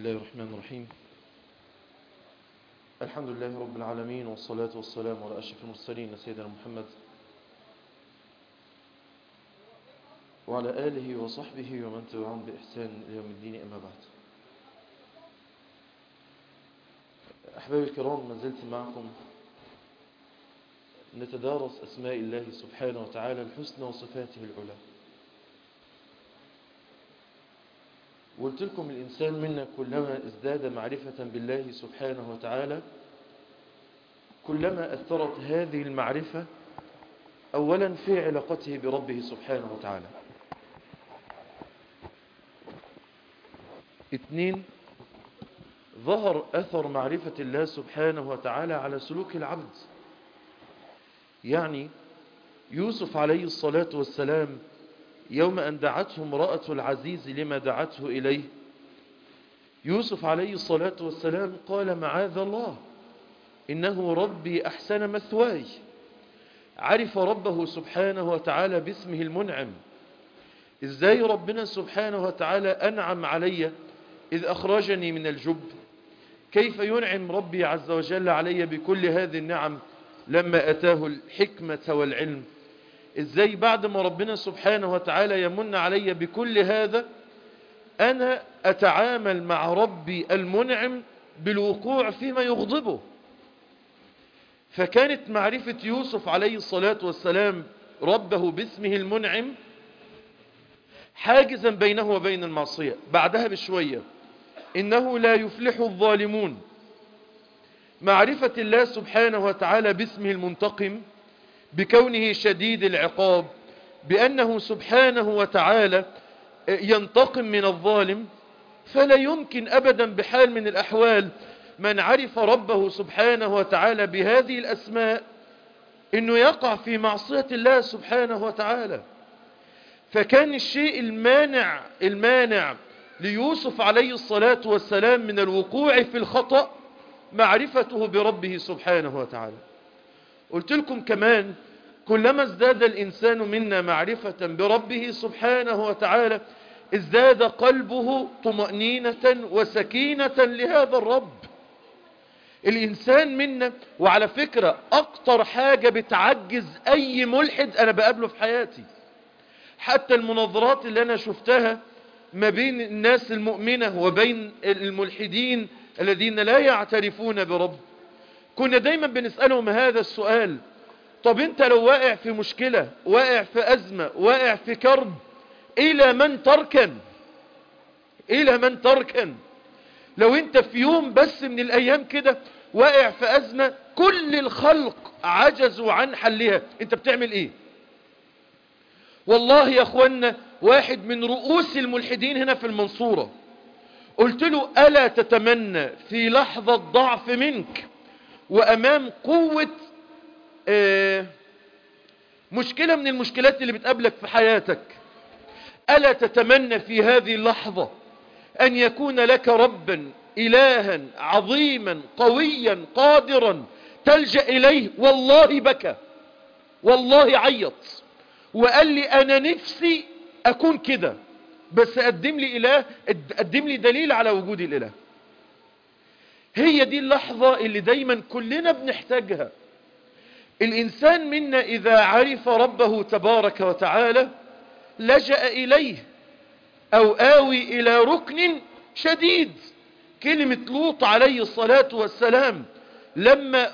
الله الرحمن الرحيم. الحمد لله رب العالمين، والصلاة والسلام على أشرف المرسلين سيدنا محمد وعلى آله وصحبه ومن تبعهم بإحسان إلى يوم الدين، أما بعد. أحبابي الكرام، ما زلت معكم نتدارس أسماء الله سبحانه وتعالى الحسنى وصفاته العلى. قلت لكم الإنسان منا كلما ازداد معرفة بالله سبحانه وتعالى كلما أثرت هذه المعرفة أولا في علاقته بربه سبحانه وتعالى. 2، ظهر أثر معرفة الله سبحانه وتعالى على سلوك العبد. يعني يوسف عليه الصلاة والسلام يوم أن دعته امرأة العزيز لما دعته إليه، يوسف عليه الصلاة والسلام قال: معاذ الله، إنه ربي أحسن مثواي. عرف ربه سبحانه وتعالى باسمه المنعم. إزاي ربنا سبحانه وتعالى أنعم علي إذ أخرجني من الجب؟ كيف ينعم ربي عز وجل علي بكل هذه النعم لما أتاه الحكمة والعلم؟ إزاي بعد ما ربنا سبحانه وتعالى يمن علي بكل هذا أنا أتعامل مع ربي المنعم بالوقوع فيما يغضبه؟ فكانت معرفة يوسف عليه الصلاة والسلام ربه باسمه المنعم حاجزا بينه وبين المعصية. بعدها بشوية: إنه لا يفلح الظالمون. معرفة الله سبحانه وتعالى باسمه المنتقم، بكونه شديد العقاب، بأنه سبحانه وتعالى ينتقم من الظالم. فلا يمكن أبدا بحال من الأحوال من عرف ربه سبحانه وتعالى بهذه الأسماء إنه يقع في معصية الله سبحانه وتعالى. فكان الشيء المانع ليوسف عليه الصلاة والسلام من الوقوع في الخطأ معرفته بربه سبحانه وتعالى. قلت لكم كمان كلما ازداد الإنسان منا معرفة بربه سبحانه وتعالى ازداد قلبه طمأنينة وسكينة لهذا الرب. الإنسان منا، وعلى فكرة أكتر حاجة بتعجز أي ملحد أنا بقابله في حياتي، حتى المناظرات اللي أنا شفتها ما بين الناس المؤمنة وبين الملحدين الذين لا يعترفون برب، كنا دايما بنسألهم هذا السؤال: طب انت لو واقع في مشكلة، واقع في أزمة، واقع في كرب، إلى من تركن؟ إلى من تركن؟ لو انت في يوم بس من الأيام كده واقع في أزمة كل الخلق عجزوا عن حلها، انت بتعمل ايه؟ والله يا اخوانا، واحد من رؤوس الملحدين هنا في المنصورة قلت له: ألا تتمنى في لحظة ضعف منك وأمام قوة مشكلة من المشكلات اللي بتقابلك في حياتك، ألا تتمنى في هذه اللحظة أن يكون لك ربا إلها عظيما قويا قادرا تلجأ إليه؟ والله بكى، والله عيط، وقال لي: أنا نفسي أكون كده، بس قدم لي إله، قدم لي دليل على وجود الإله. هي دي اللحظة اللي دايما كلنا بنحتاجها. الإنسان منا إذا عرف ربه تبارك وتعالى لجأ إليه أو آوي إلى ركن شديد. كلمة لوط عليه الصلاة والسلام لما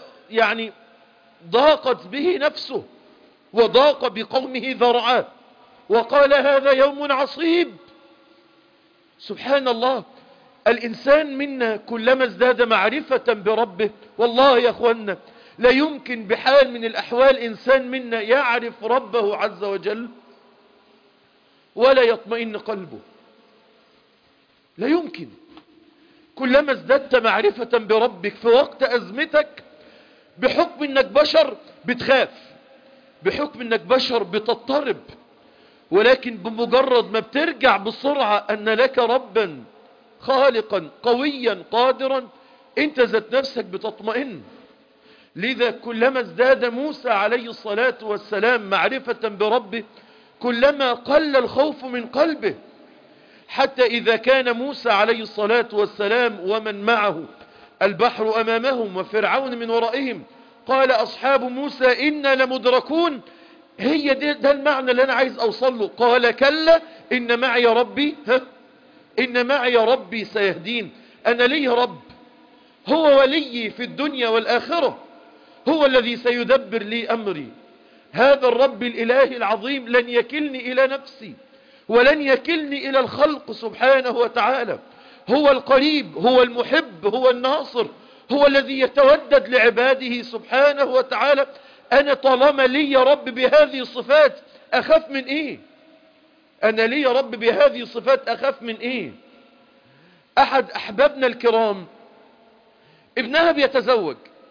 ضاقت به نفسه وضاق بقومه ذرعا وقال: هذا يوم عصيب. سبحان الله، الإنسان منا كلما ازداد معرفة بربه، والله يا أخوانا لا يمكن بحال من الأحوال إنسان منا يعرف ربه عز وجل ولا يطمئن قلبه، لا يمكن. كلما ازددت معرفة بربك في وقت أزمتك، بحكم أنك بشر بتخاف، بحكم أنك بشر بتضطرب، ولكن بمجرد ما بترجع بسرعة أن لك ربا خالقا قويا قادرا، انت ذات نفسك بتطمئن. لذا كلما ازداد موسى عليه الصلاة والسلام معرفة بربه كلما قل الخوف من قلبه. حتى إذا كان موسى عليه الصلاة والسلام ومن معه البحر أمامهم وفرعون من ورائهم قال أصحاب موسى إنا لمدركون. هي ده المعنى اللي أنا عايز أوصل له. قال كلا إن معي ربي إن معي ربي سيهدين. أنا لي رب هو ولي في الدنيا والآخرة، هو الذي سيدبر لي أمري. هذا الرب الإله العظيم لن يكلني إلى نفسي ولن يكلني إلى الخلق سبحانه وتعالى. هو القريب، هو المحب، هو الناصر، هو الذي يتودد لعباده سبحانه وتعالى. أنا طالما لي رب بهذه الصفات أخاف من إيه؟ أنا لي رب بهذه الصفات أخاف من إيه؟ أحد أحبابنا الكرام ابنها بيتزوج،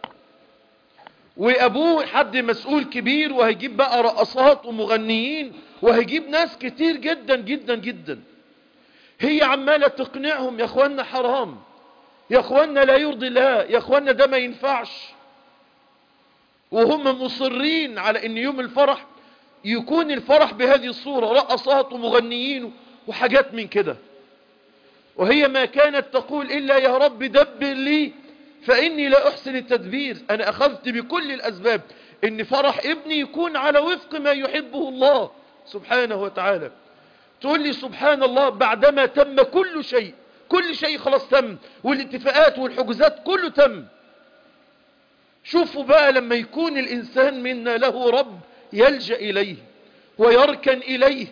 وأبوه حد مسؤول كبير، وهيجيب بقى رقصات ومغنيين، وهيجيب ناس كتير جدا جدا جدا. هي عمالة تقنعهم يا أخوانا حرام، يا أخوانا لا يرضي الله، يا أخوانا ده ما ينفعش. وهم مصرين على أن يوم الفرح يكون الفرح بهذه الصورة، رقصات ومغنيين وحاجات من كده. وهي ما كانت تقول إلا يا رب دبر لي فإني لا أحسن التدبير. أنا أخذت بكل الأسباب أن فرح ابني يكون على وفق ما يحبه الله سبحانه وتعالى. تقول لي سبحان الله بعدما تم كل شيء، كل شيء خلاص تم، والاتفاقات والحجوزات كله تم. شوفوا بقى لما يكون الإنسان منا له رب يلجأ إليه ويركن إليه.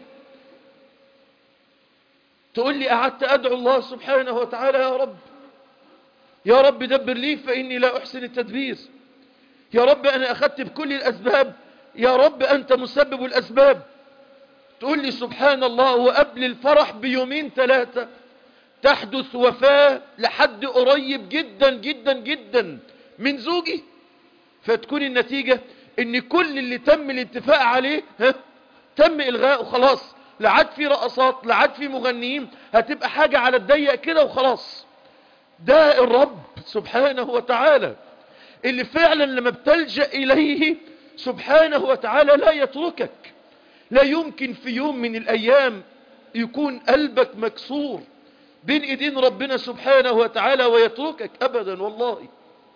تقول لي قعدت أدعو الله سبحانه وتعالى يا رب، يا رب دبر لي فإني لا أحسن التدبير، يا رب أنا أخذت بكل الأسباب، يا رب أنت مسبب الأسباب. تقول لي سبحان الله وقبل الفرح بيومين ثلاثة تحدث وفاة لحد قريب جدا جدا جدا من زوجي، فتكون النتيجة ان كل اللي تم الاتفاق عليه تم إلغاء وخلاص. لا عاد في رقصات، لا عاد في مغنيين، هتبقى حاجة على الضيق كده وخلاص. ده الرب سبحانه وتعالى اللي فعلا لما بتلجأ إليه سبحانه وتعالى لا يتركك. لا يمكن في يوم من الأيام يكون قلبك مكسور بين ايدين ربنا سبحانه وتعالى ويتركك أبدا. والله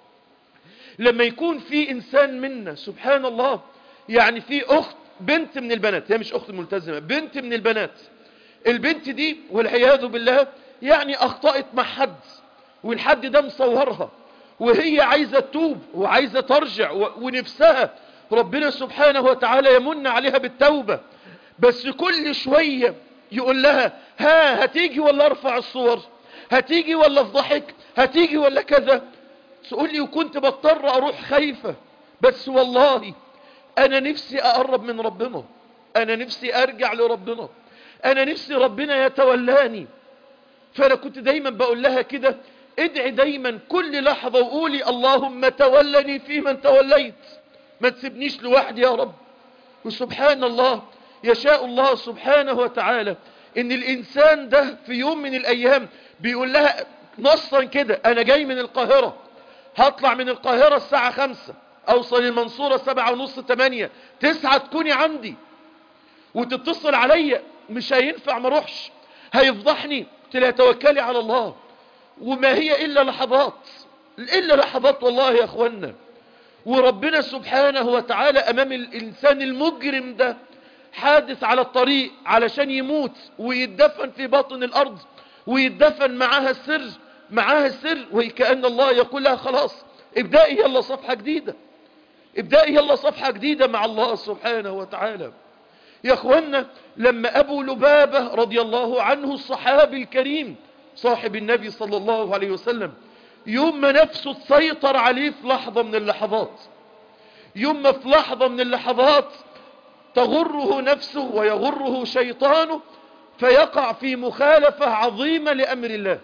لما يكون في إنسان منا سبحان الله، يعني في أخت بنت من البنات، هي مش أخت ملتزمة، بنت من البنات، البنت دي والعياذ بالله يعني أخطأت مع حد، والحد ده مصورها، وهي عايزة تتوب وعايزة ترجع ونفسها ربنا سبحانه وتعالى يمن عليها بالتوبة. بس كل شوية يقول لها ها هتيجي ولا ارفع الصور، هتيجي ولا افضحك، هتيجي ولا كذا. تقول لي وكنت بضطر اروح خايفة، بس والله انا نفسي اقرب من ربنا، انا نفسي ارجع لربنا، انا نفسي ربنا يتولاني. فانا كنت دايما بقول لها كده ادعي دايما كل لحظة وقولي اللهم تولني في من توليت، ما تسيبنيش لوحدي يا رب. وسبحان الله يشاء الله سبحانه وتعالى ان الانسان ده في يوم من الايام بيقول لها نصا كده انا جاي من القاهرة، هطلع من القاهرة الساعة 5 اوصل المنصورة 7:30 8 9 تكوني عندي. وتتصل عليا مش هينفع ما اروحش، هيفضحني. قلت لها توكلي على الله، وما هي الا لحظات، الا لحظات والله يا اخوانا. وربنا سبحانه وتعالى امام الانسان المجرم ده حادث على الطريق علشان يموت ويدفن في باطن الارض ويدفن معاها السر، معاها السر، وكأن الله يقول لها خلاص ابدأي يلا صفحة جديدة، ابدأي يلا صفحة جديدة مع الله سبحانه وتعالى. يا اخوانا لما ابو لبابة رضي الله عنه الصحابي الكريم صاحب النبي صلى الله عليه وسلم، يوم ما نفسه تسيطر عليه في لحظة من اللحظات، يوم ما في لحظة من اللحظات تغره نفسه ويغره شيطانه فيقع في مخالفة عظيمة لأمر الله،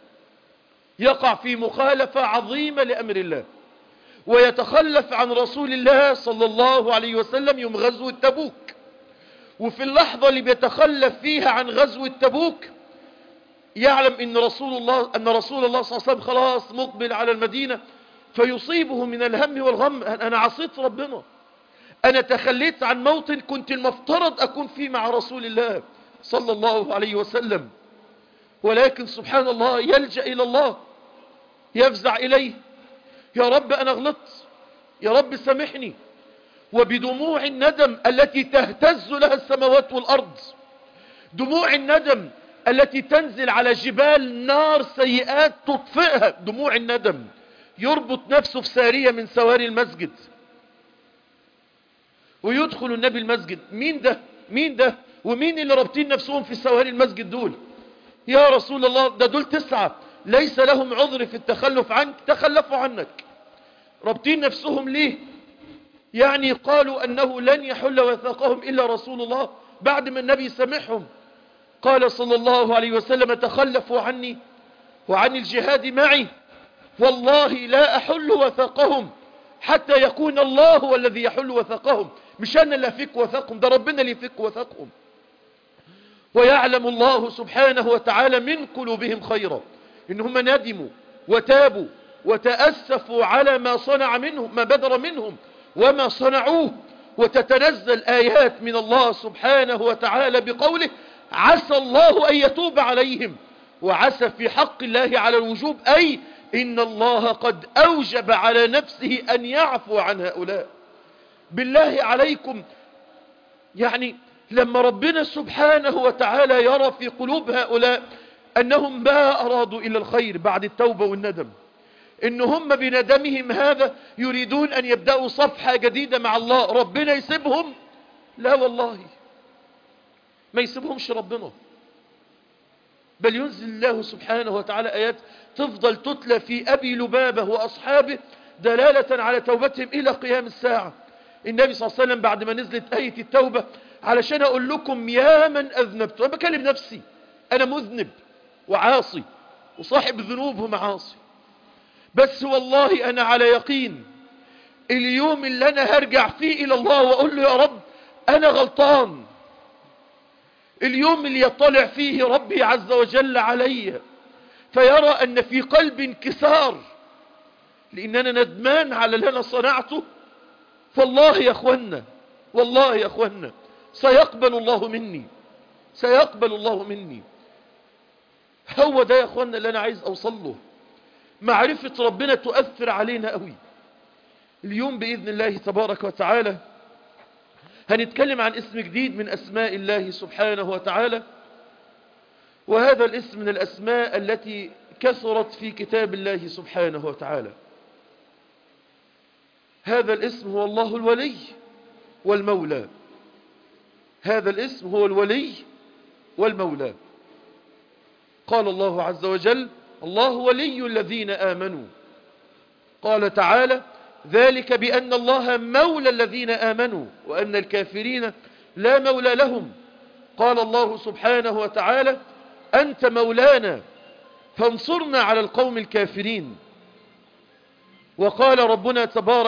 يقع في مخالفة عظيمة لأمر الله، ويتخلف عن رسول الله صلى الله عليه وسلم يوم غزوة تبوك. وفي اللحظة اللي بيتخلف فيها عن غزوة تبوك يعلم ان رسول الله صلى الله عليه وسلم خلاص مقبل على المدينة، فيصيبه من الهم والغم. انا عصيت ربنا، انا تخليت عن موطن كنت المفترض اكون فيه مع رسول الله صلى الله عليه وسلم. ولكن سبحان الله يلجأ إلى الله، يفزع إليه، يا رب أنا غلطت، يا رب سامحني، وبدموع الندم التي تهتز لها السماوات والأرض، دموع الندم التي تنزل على جبال نار سيئات تطفئها، دموع الندم، يربط نفسه في سارية من سواري المسجد ويدخل النبي المسجد. مين ده ومين اللي رابطين نفسهم في سواري المسجد دول؟ يا رسول الله ده دول 9 ليس لهم عذر في التخلف عنك، تخلفوا عنك، رابطين نفسهم ليه؟ يعني قالوا أنه لن يحل وثاقهم إلا رسول الله بعد ما النبي سمحهم. قال صلى الله عليه وسلم تخلفوا عني وعن الجهاد معي، والله لا أحل وثاقهم حتى يكون الله هو الذي يحل وثاقهم، مش أنا اللي أفك وثاقهم، ده ربنا اللي يفك وثاقهم. ويعلم الله سبحانه وتعالى من قلوبهم خيرا، إنهم ندموا وتابوا وتأسفوا على ما صنع منهم، ما بدر منهم وما صنعوه، وتتنزل آيات من الله سبحانه وتعالى بقوله عسى الله أن يتوب عليهم، وعسى في حق الله على الوجوب، أي إن الله قد أوجب على نفسه أن يعفو عن هؤلاء. بالله عليكم، يعني لما ربنا سبحانه وتعالى يرى في قلوب هؤلاء أنهم ما أرادوا إلا الخير بعد التوبة والندم، إن هم بندمهم هذا يريدون أن يبدأوا صفحة جديدة مع الله، ربنا يسيبهم؟ لا والله ما يسيبهمش ربنا، بل ينزل الله سبحانه وتعالى آيات تفضل تتلى في أبي لبابة وأصحابه دلالة على توبتهم إلى قيام الساعة. النبي صلى الله عليه وسلم بعد ما نزلت آية التوبة علشان أقول لكم يا من أذنبت، أنا بكلم نفسي، أنا مذنب وعاصي وصاحب ذنوب ومعاصي، بس والله أنا على يقين اليوم اللي أنا هرجع فيه إلى الله وأقول له يا رب أنا غلطان، اليوم اللي يطلع فيه ربي عز وجل علي فيرى أن في قلبي انكسار لأن أنا ندمان على اللي أنا صنعته، فالله يا أخوانا، والله يا أخوانا سيقبل الله مني، سيقبل الله مني. هو ده يا أخوانا اللي أنا عايز أوصل له، معرفة ربنا تؤثر علينا قوي. اليوم بإذن الله تبارك وتعالى هنتكلم عن اسم جديد من أسماء الله سبحانه وتعالى، وهذا الاسم من الأسماء التي كثرت في كتاب الله سبحانه وتعالى. هذا الاسم هو الله الولي والمولى، هذا الاسم هو الولي والمولى. قال الله عز وجل الله ولي الذين آمنوا، قال تعالى ذلك بأن الله مولى الذين آمنوا وأن الكافرين لا مولى لهم. قال الله سبحانه وتعالى أنت مولانا فانصرنا على القوم الكافرين. وقال ربنا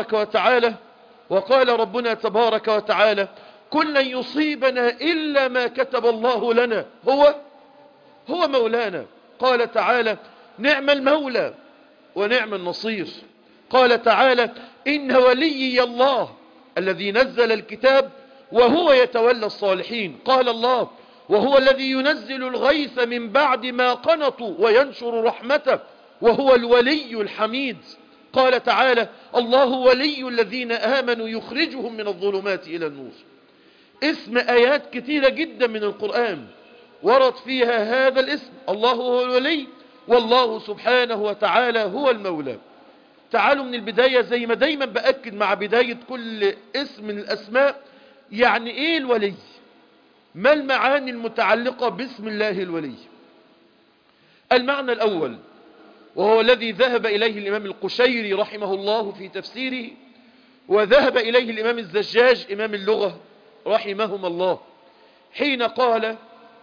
تبارك وتعالى كل لن يصيبنا إلا ما كتب الله لنا هو مولانا. قال تعالى نعم المولى ونعم النصير. قال تعالى إن وليي الله الذي نزل الكتاب وهو يتولى الصالحين. قال الله وهو الذي ينزل الغيث من بعد ما قنطوا وينشر رحمته وهو الولي الحميد. قال تعالى الله ولي الذين آمنوا يخرجهم من الظلمات إلى النور. اسم آيات كثيرة جدا من القرآن ورد فيها هذا الاسم، الله هو الولي والله سبحانه وتعالى هو المولى. تعالوا من البداية زي ما دايما بأكد مع بداية كل اسم من الأسماء، يعني ايه الولي؟ ما المعاني المتعلقة باسم الله الولي؟ المعنى الأول وهو الذي ذهب إليه الإمام القشيري رحمه الله في تفسيره، وذهب إليه الإمام الزجاج إمام اللغة رحمهما الله، حين قال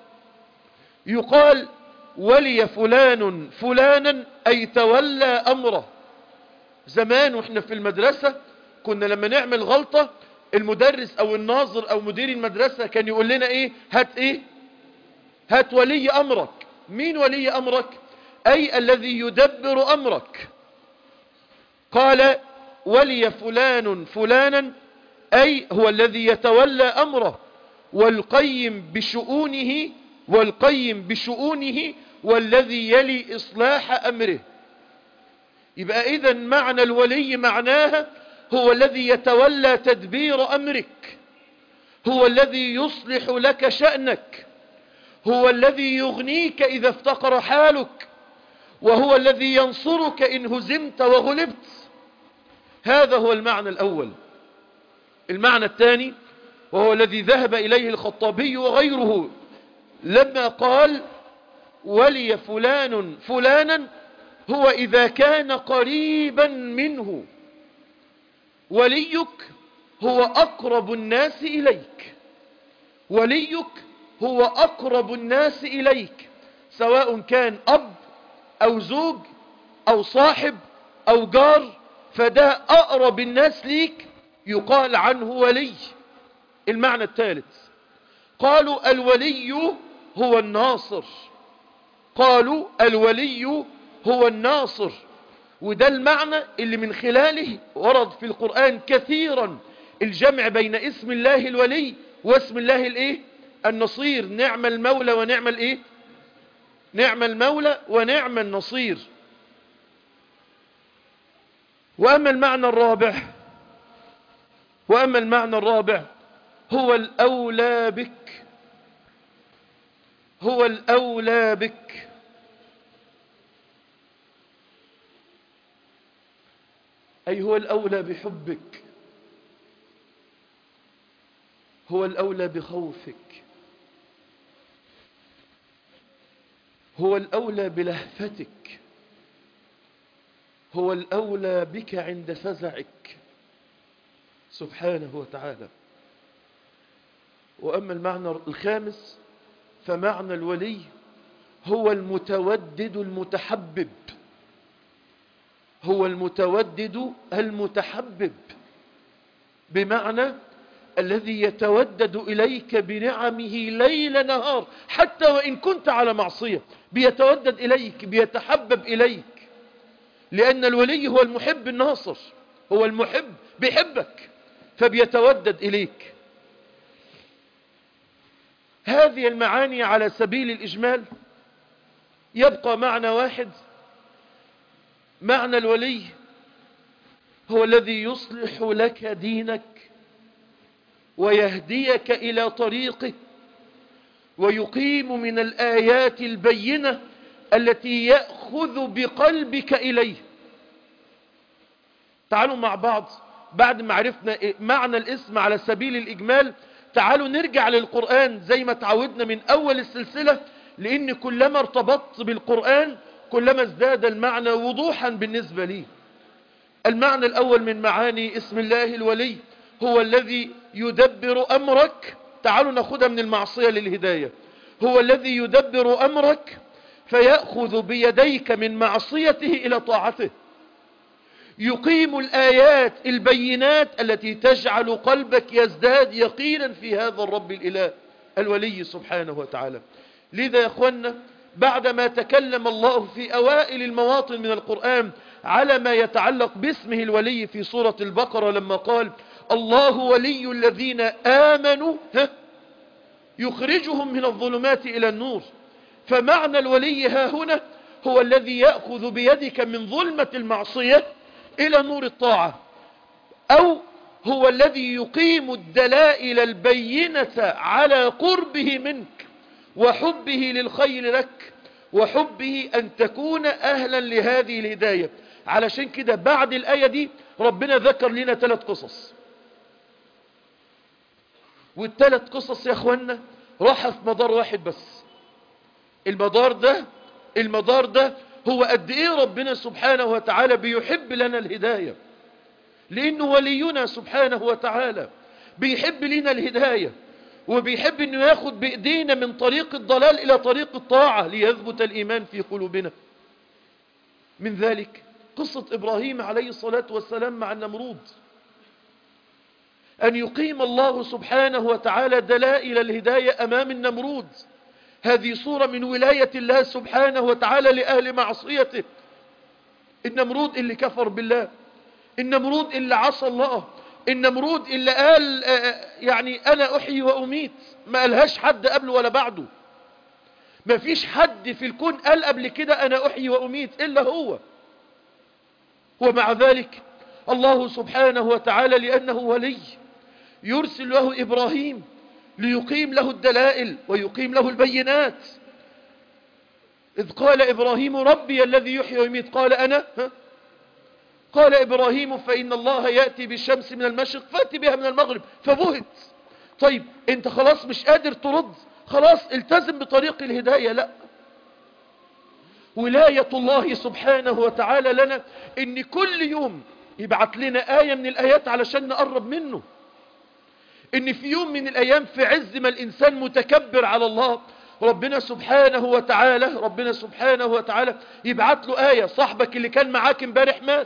يقال ولي فلان فلانا أي تولى أمره. زمان واحنا في المدرسة كنا لما نعمل غلطة المدرس أو الناظر أو مدير المدرسة كان يقول لنا هات ولي أمرك. مين ولي أمرك؟ أي الذي يدبر أمرك. قال ولي فلان فلانا أي هو الذي يتولى أمره والقيم بشؤونه والقيم بشؤونه والذي يلي إصلاح أمره. يبقى إذن معنى الولي معناها هو الذي يتولى تدبير أمرك، هو الذي يصلح لك شأنك، هو الذي يغنيك إذا افتقر حالك، وهو الذي ينصرك إن هزمت وغلبت. هذا هو المعنى الأول. المعنى الثاني وهو الذي ذهب إليه الخطابي وغيره لما قال ولي فلان فلانا، هو إذا كان قريبا منه. وليك هو أقرب الناس إليك، وليك هو أقرب الناس إليك، سواء كان أب أو زوج أو صاحب أو جار، فده أقرب الناس ليك يقال عنه ولي. المعنى الثالث قالوا الولي هو الناصر، قالوا الولي هو الناصر، وده المعنى اللي من خلاله ورد في القرآن كثيرا الجمع بين اسم الله الولي واسم الله الايه النصير. نعم المولى ونعم الايه نعم المولى ونعم النصير. وأما المعنى الرابع هو الأولى بك، هو الأولى بك. أي هو الأولى بحبك، هو الأولى بخوفك، هو الأولى بلهفتك، هو الأولى بك عند فزعك سبحانه وتعالى. وأما المعنى الخامس فمعنى الولي هو المتودد المتحبب، هو المتودد المتحبب، بمعنى الذي يتودد إليك بنعمه ليل نهار، حتى وإن كنت على معصية بيتودد إليك، بيتحبب إليك، لأن الولي هو المحب الناصر، هو المحب بيحبك فبيتودد إليك. هذه المعاني على سبيل الإجمال. يبقى معنى واحد، معنى الولي هو الذي يصلح لك دينك ويهديك إلى طريقه ويقيم من الآيات البينة التي يأخذ بقلبك إليه. تعالوا مع بعض بعد ما عرفنا معنى الاسم على سبيل الإجمال، تعالوا نرجع للقرآن زي ما تعودنا من أول السلسلة، لأن كلما ارتبطت بالقرآن كلما ازداد المعنى وضوحا بالنسبة لي. المعنى الأول من معاني اسم الله الولي هو الذي يدبر أمرك. تعالوا ناخدها من المعصية للهداية. هو الذي يدبر أمرك فيأخذ بيديك من معصيته إلى طاعته، يقيم الآيات البينات التي تجعل قلبك يزداد يقينا في هذا الرب الإله الولي سبحانه وتعالى. لذا يا أخوانا بعدما تكلم الله في أوائل المواطن من القرآن على ما يتعلق باسمه الولي في سورة البقرة لما قال الله ولي الذين آمنوا يخرجهم من الظلمات إلى النور، فمعنى الولي ها هنا هو الذي يأخذ بيدك من ظلمة المعصية إلى نور الطاعة، أو هو الذي يقيم الدلائل البينة على قربه منك وحبه للخير لك وحبه أن تكون أهلا لهذه الهداية. علشان كده بعد الآية دي ربنا ذكر لنا 3 قصص، والثلاث قصص يا أخوانا راح في مدار واحد بس. المدار ده هو قد ايه ربنا سبحانه وتعالى بيحب لنا الهداية، لانه ولينا سبحانه وتعالى بيحب لنا الهداية، وبيحب انه ياخد بايدينا من طريق الضلال الى طريق الطاعة ليثبت الايمان في قلوبنا. من ذلك قصة ابراهيم عليه الصلاة والسلام مع النمرود، ان يقيم الله سبحانه وتعالى دلائل الهداية امام النمرود. هذه صورة من ولاية الله سبحانه وتعالى لأهل معصيته. النمرود اللي كفر بالله، النمرود اللي عصى الله، النمرود اللي قال يعني أنا أحيي وأميت، ما قالهاش حد قبله ولا بعده. ما فيش حد في الكون قال قبل كده أنا أحيي وأميت إلا هو. ومع ذلك الله سبحانه وتعالى لأنه ولي يرسل له إبراهيم ليقيم له الدلائل ويقيم له البينات. إذ قال إبراهيم ربي الذي يحيي ويميت قال أنا قال إبراهيم فإن الله يأتي بالشمس من المشرق فأتي بها من المغرب فبهت. طيب أنت خلاص مش قادر ترد، خلاص التزم بطريق الهداية. لا، ولاية الله سبحانه وتعالى لنا إن كل يوم يبعث لنا آية من الآيات علشان نقرب منه. إن في يوم من الأيام في عز ما الإنسان متكبر على الله، ربنا سبحانه وتعالى يبعث له آية. صاحبك اللي كان معاك امبارح مات،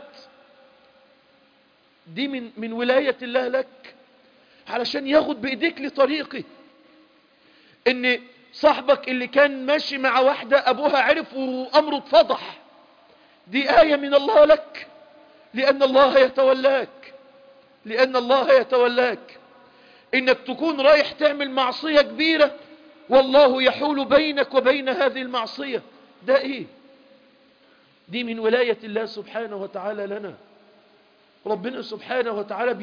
دي من ولاية الله لك علشان ياخد بإيديك لطريقه. إن صاحبك اللي كان ماشي مع واحدة أبوها عرف وأمره اتفضح، دي آية من الله لك لأن الله يتولاك. إنك تكون رايح تعمل معصية كبيرة والله يحول بينك وبين هذه المعصية، ده إيه؟ دي من ولاية الله سبحانه وتعالى لنا. ربنا سبحانه وتعالى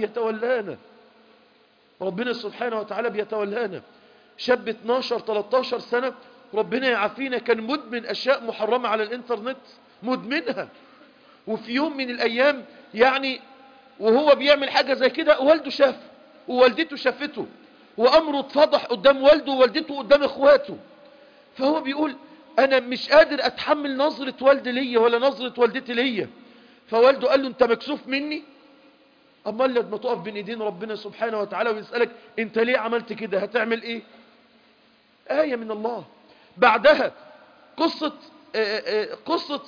بيتولانا. شاب 12-13 سنة ربنا يعافينا كان مدمن أشياء محرمة على الإنترنت، مدمنها. وفي يوم من الأيام يعني وهو بيعمل حاجة زي كده والده شاف ووالدته شافته وأمره اتفضح قدام والده ووالدته قدام إخواته. فهو بيقول أنا مش قادر أتحمل نظرة والدي ليا ولا نظرة والدتي ليا. فوالده قال له أنت مكسوف مني؟ أمال لما تقف بين إيدين ربنا سبحانه وتعالى ويسألك أنت ليه عملت كده هتعمل إيه؟ آية من الله. بعدها قصة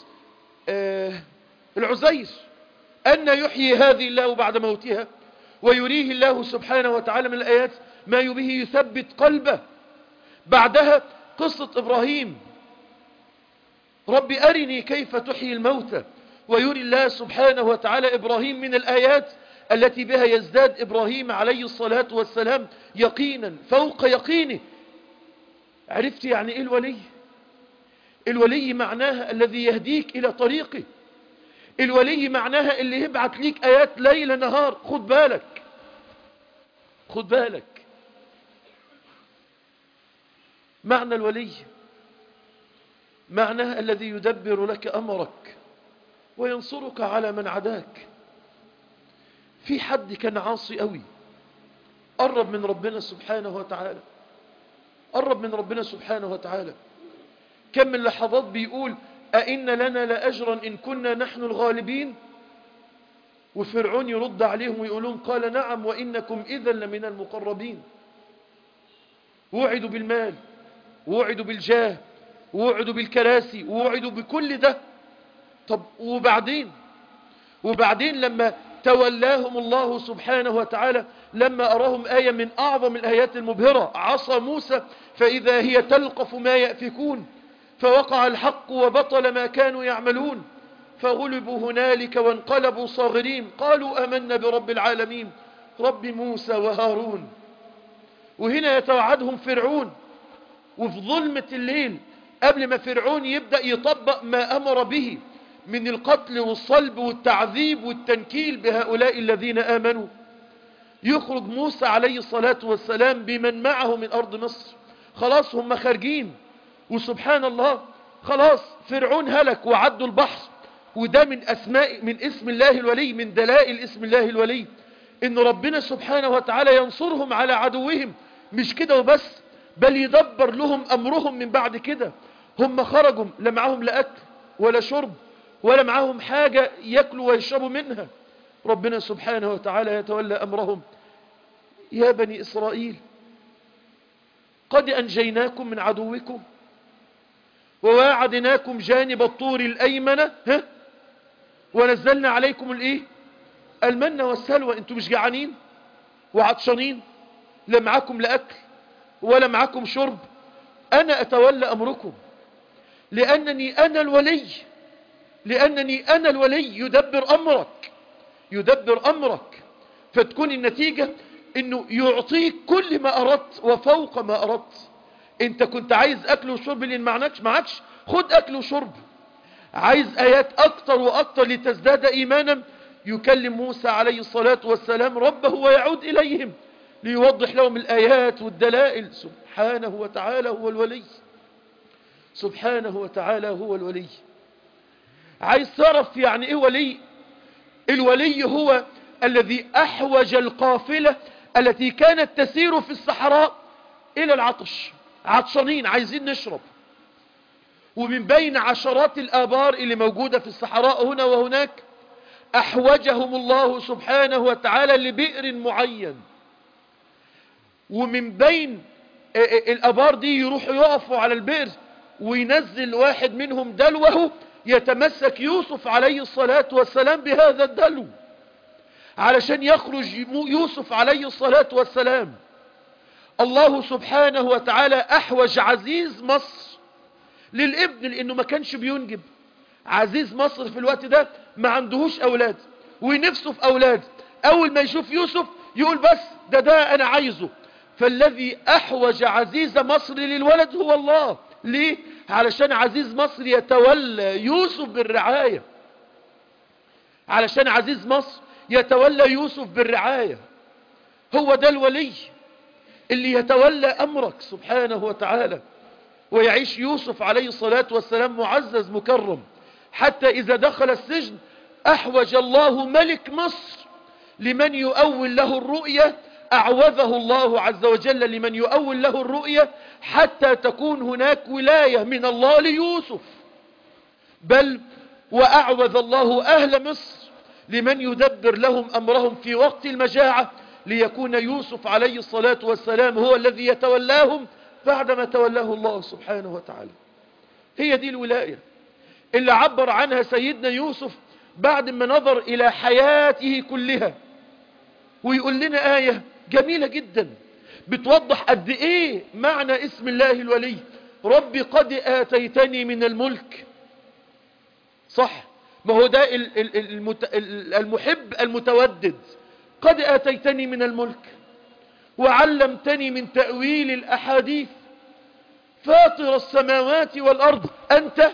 العزير أن يحيي هذه الله بعد موتها ويريه الله سبحانه وتعالى من الآيات ما به يثبت قلبه. بعدها قصة إبراهيم رب أرني كيف تحيي الموتى، ويري الله سبحانه وتعالى إبراهيم من الآيات التي بها يزداد إبراهيم عليه الصلاة والسلام يقينا فوق يقينه. عرفت يعني إيه الولي؟ الولي معناها الذي يهديك إلى طريقه. الولي معناها اللي يبعت ليك آيات ليل نهار. خد بالك. معنى الولي معناها الذي يدبر لك أمرك وينصرك على من عداك. في حد كان عاصي قوي قرب من ربنا سبحانه وتعالى، كم من لحظات بيقول أئن لنا لأجرا إن كنا نحن الغالبين، وفرعون يرد عليهم ويقولون قال نعم وإنكم إذا لمن المقربين. وعدوا بالمال ووعدوا بالجاه ووعدوا بالكراسي ووعدوا بكل ده. طب وبعدين لما تولاهم الله سبحانه وتعالى لما أراهم آية من أعظم الآيات المبهرة، عصا موسى فإذا هي تلقف ما يأفكون فوقع الحق وبطل ما كانوا يعملون فغلبوا هنالك وانقلبوا صاغرين قالوا آمنا برب العالمين رب موسى وهارون. وهنا يتوعدهم فرعون وفي ظلمة الليل قبل ما فرعون يبدأ يطبق ما أمر به من القتل والصلب والتعذيب والتنكيل بهؤلاء الذين آمنوا، يخرج موسى عليه الصلاة والسلام بمن معه من أرض مصر. خلاص هم خارجين، وسبحان الله خلاص فرعون هلك وعدوا البحر. وده من اسم الله الولي، من دلائل اسم الله الولي، إن ربنا سبحانه وتعالى ينصرهم على عدوهم. مش كده وبس، بل يدبر لهم أمرهم من بعد كده. هم خرجوا لا معهم لا أكل ولا شرب ولا معهم حاجة يأكلوا ويشربوا منها. ربنا سبحانه وتعالى يتولى أمرهم. يا بني إسرائيل قد أنجيناكم من عدوكم وواعدناكم جانب الطور الأيمن ونزلنا عليكم المن والسلوى. انتم مش جعانين وعطشانين؟ لا معكم لأكل ولا معكم شرب. أنا أتولى أمركم لأنني أنا الولي يدبر أمرك فتكون النتيجة أنه يعطيك كل ما أردت وفوق ما أردت. انت كنت عايز اكل وشرب لان معكش، خد اكل وشرب. عايز ايات اكتر واكتر لتزداد ايمانا، يكلم موسى عليه الصلاة والسلام ربه ويعود اليهم ليوضح لهم الايات والدلائل. سبحانه وتعالى هو الولي، سبحانه وتعالى هو الولي. عايز تعرف يعني ايه ولي؟ الولي هو الذي احوج القافلة التي كانت تسير في الصحراء الى العطش، عطشانين عايزين نشرب، ومن بين عشرات الآبار اللي موجودة في الصحراء هنا وهناك أحوجهم الله سبحانه وتعالى لبئر معين، ومن بين الآبار دي يروحوا يقفوا على البئر وينزل واحد منهم دلوه، يتمسك يوسف عليه الصلاة والسلام بهذا الدلو علشان يخرج يوسف عليه الصلاة والسلام. الله سبحانه وتعالى أحوج عزيز مصر للابن لأنه ما كانش بينجب. عزيز مصر في الوقت ده ما عندهوش أولاد ونفسه في أولاد، أول ما يشوف يوسف يقول بس ده أنا عايزه. فالذي أحوج عزيز مصر للولد هو الله. ليه؟ علشان عزيز مصر يتولى يوسف بالرعاية، علشان عزيز مصر يتولى يوسف بالرعاية. هو ده الولي اللي يتولى أمرك سبحانه وتعالى، ويعيش يوسف عليه الصلاة والسلام معزز مكرم، حتى إذا دخل السجن أحوج الله ملك مصر لمن يؤول له الرؤية، أعوذه الله عز وجل لمن يؤول له الرؤية حتى تكون هناك ولاية من الله ليوسف. بل وأعوذ الله أهل مصر لمن يدبر لهم أمرهم في وقت المجاعة، ليكون يوسف عليه الصلاة والسلام هو الذي يتولاهم بعدما تولاه الله سبحانه وتعالى. هي دي الولاية اللي عبر عنها سيدنا يوسف بعد ما نظر إلى حياته كلها، ويقول لنا آية جميلة جدا بتوضح قد إيه معنى اسم الله الولي. ربي قد آتيتني من الملك. صح، ما هو ده المحب المتودد. قد آتيتني من الملك وعلمتني من تأويل الأحاديث، فاطر السماوات والأرض أنت.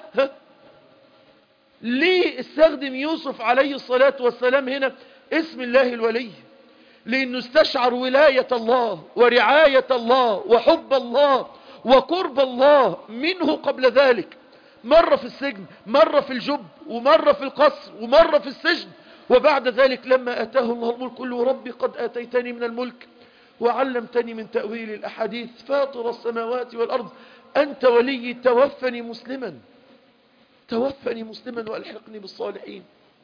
ليه استخدم يوسف عليه الصلاة والسلام هنا اسم الله الولي؟ لأنه استشعر ولاية الله ورعاية الله وحب الله وقرب الله منه قبل ذلك. مرة في السجن، مرة في الجب، ومرة في القصر، ومرة في السجن، وبعد ذلك لما أتاه الله الملك كله ربي قد آتيتني من الملك وعلمتني من تأويل الأحاديث، فاطر السماوات والأرض أنت ولي توفني مسلما، توفني مسلما وألحقني بالصالحين.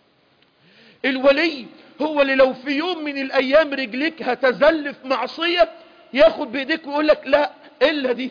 الولي هو اللي لو في يوم من الأيام رجلك هتزل في معصية ياخد بإيديك ويقول لك لا إلا دي،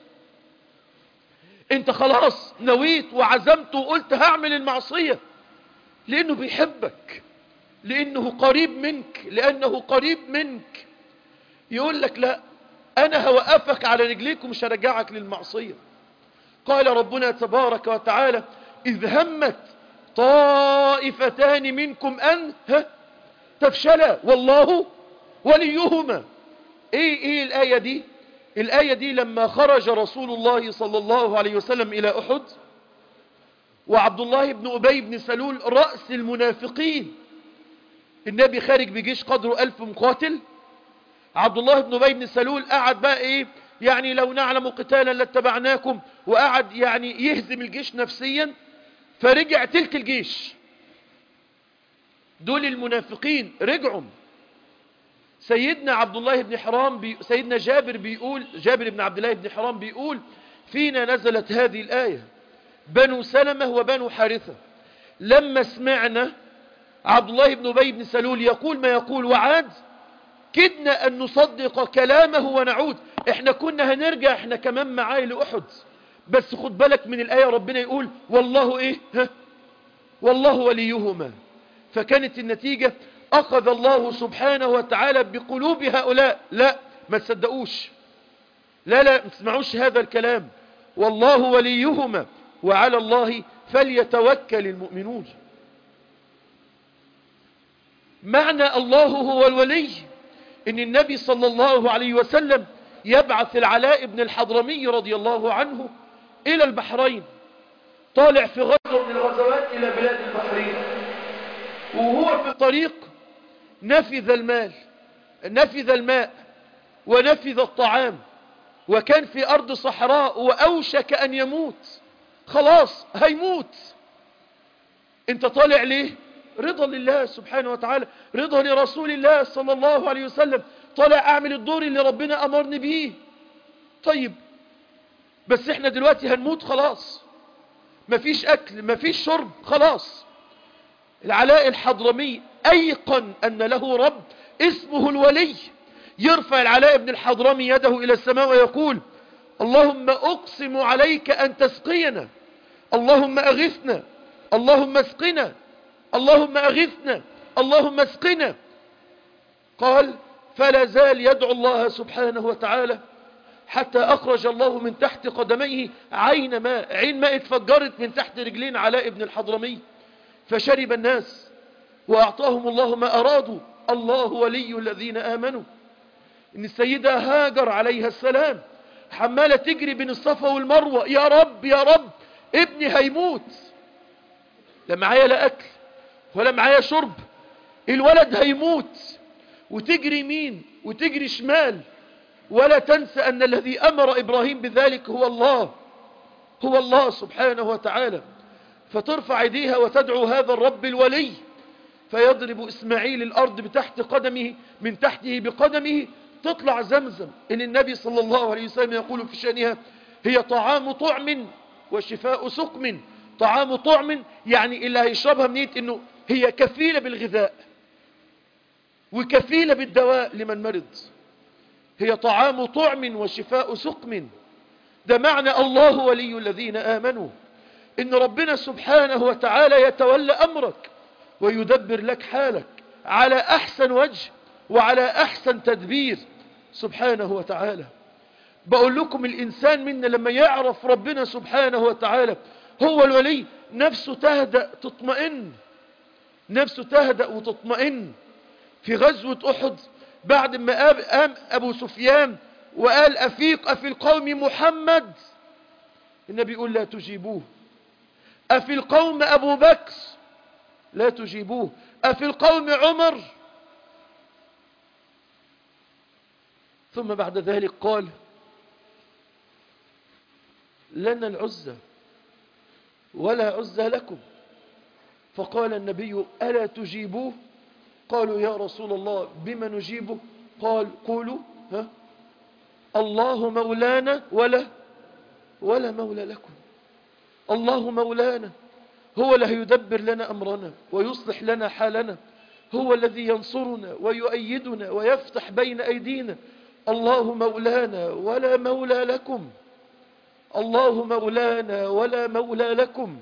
انت خلاص نويت وعزمت وقلت هعمل المعصية، لأنه بيحبك، لأنه قريب منك، لأنه قريب منك. يقول لك لا، أنا هوقفك على رجليك ومش هرجعك للمعصية. قال ربنا تبارك وتعالى إذ همت طائفتان منكم أن تفشلا والله وليهما. ايه الآية دي؟ الآية دي لما خرج رسول الله صلى الله عليه وسلم إلى أحد، وعبد الله بن أبي بن سلول رأس المنافقين، النبي خارج بجيش قدره 1000 مقاتل، عبد الله بن أبي بن سلول قعد بقى ايه يعني لو نعلم قتالا لاتبعناكم، وقعد يعني يهزم الجيش نفسيا، فرجع تلك الجيش. دول المنافقين رجعوا. سيدنا عبد الله بن حرام سيدنا جابر بن عبد الله بن حرام بيقول فينا نزلت هذه الآية بنو سلمة وبنو حارثة. لما سمعنا عبد الله بن أبي بن سلول يقول ما يقول وعاد، كدنا أن نصدق كلامه ونعود. احنا كنا هنرجع احنا كمان معاه لأحد، بس خد بالك من الآية ربنا يقول والله ايه والله وليهما. فكانت النتيجة أخذ الله سبحانه وتعالى بقلوب هؤلاء. لا ما تصدقوش، لا ما تسمعوش هذا الكلام، والله وليهما وعلى الله فليتوكل المؤمنون. معنى الله هو الولي ان النبي صلى الله عليه وسلم يبعث العلاء بن الحضرمي رضي الله عنه إلى البحرين، طالع في غزوة من الغزوات إلى بلاد البحرين، وهو في الطريق نفذ الماء ونفذ الطعام، وكان في أرض صحراء وأوشك أن يموت، خلاص هيموت. انت طالع ليه؟ رضا لله سبحانه وتعالى، رضا لرسول الله صلى الله عليه وسلم، طالع أعمل الدور اللي ربنا أمرني بيه. طيب بس احنا دلوقتي هنموت خلاص، مفيش أكل مفيش شرب خلاص. العلاء الحضرمي أيقن أن له رب اسمه الولي، يرفع العلاء بن الحضرمي يده إلى السماء ويقول: اللهم أقسم عليك أن تسقينا، اللهم أغثنا، اللهم اسقنا، اللهم أغثنا، اللهم اسقنا. قال: فلا زال يدعو الله سبحانه وتعالى حتى أخرج الله من تحت قدميه عين ماء اتفجرت من تحت رجلين علاء بن الحضرمي، فشرب الناس وأعطاهم الله ما أرادوا. الله ولي الذين آمنوا. إن السيدة هاجر عليها السلام حمالة تجري بين الصفا والمروة: يا رب يا رب ابني هيموت، لا معايا لا أكل ولا معايا شرب، الولد هيموت. وتجري يمين وتجري شمال، ولا تنسى أن الذي أمر إبراهيم بذلك هو الله سبحانه وتعالى. فترفع يديها وتدعو هذا الرب الولي، فيضرب إسماعيل الأرض بتحت قدمه، من تحته بقدمه تطلع زمزم، إن النبي صلى الله عليه وسلم يقول في شأنها: هي طعام طعم وشفاء سقم. طعام طعم يعني اللي هيشربها منيت إنه هي كفيلة بالغذاء وكفيلة بالدواء لمن مرض. هي طعام طعم وشفاء سقم. ده معنى الله ولي الذين آمنوا، إن ربنا سبحانه وتعالى يتولى أمرك ويدبر لك حالك على أحسن وجه وعلى أحسن تدبير سبحانه وتعالى. بقول لكم الإنسان منا لما يعرف ربنا سبحانه وتعالى هو الولي، نفسه تهدأ تطمئن، نفسه تهدأ وتطمئن. في غزوة أحد بعد ما قام أبو سفيان وقال: أفيق أفي القوم محمد، النبي يقول: لا تجيبوه. أفي القوم أبو بكر، لا تجيبوه. أفي القوم عمر. ثم بعد ذلك قال: لنا العزة ولا عزة لكم. فقال النبي: ألا تجيبوه؟ قالوا: يا رسول الله بما نجيبه؟ قال: قولوا الله مولانا ولا مولى لكم. الله مولانا، هو الذي يدبر لنا أمرنا ويصلح لنا حالنا، هو الذي ينصرنا ويؤيدنا ويفتح بين أيدينا. الله مولانا ولا مولى لكم، الله مولانا ولا مولى لكم.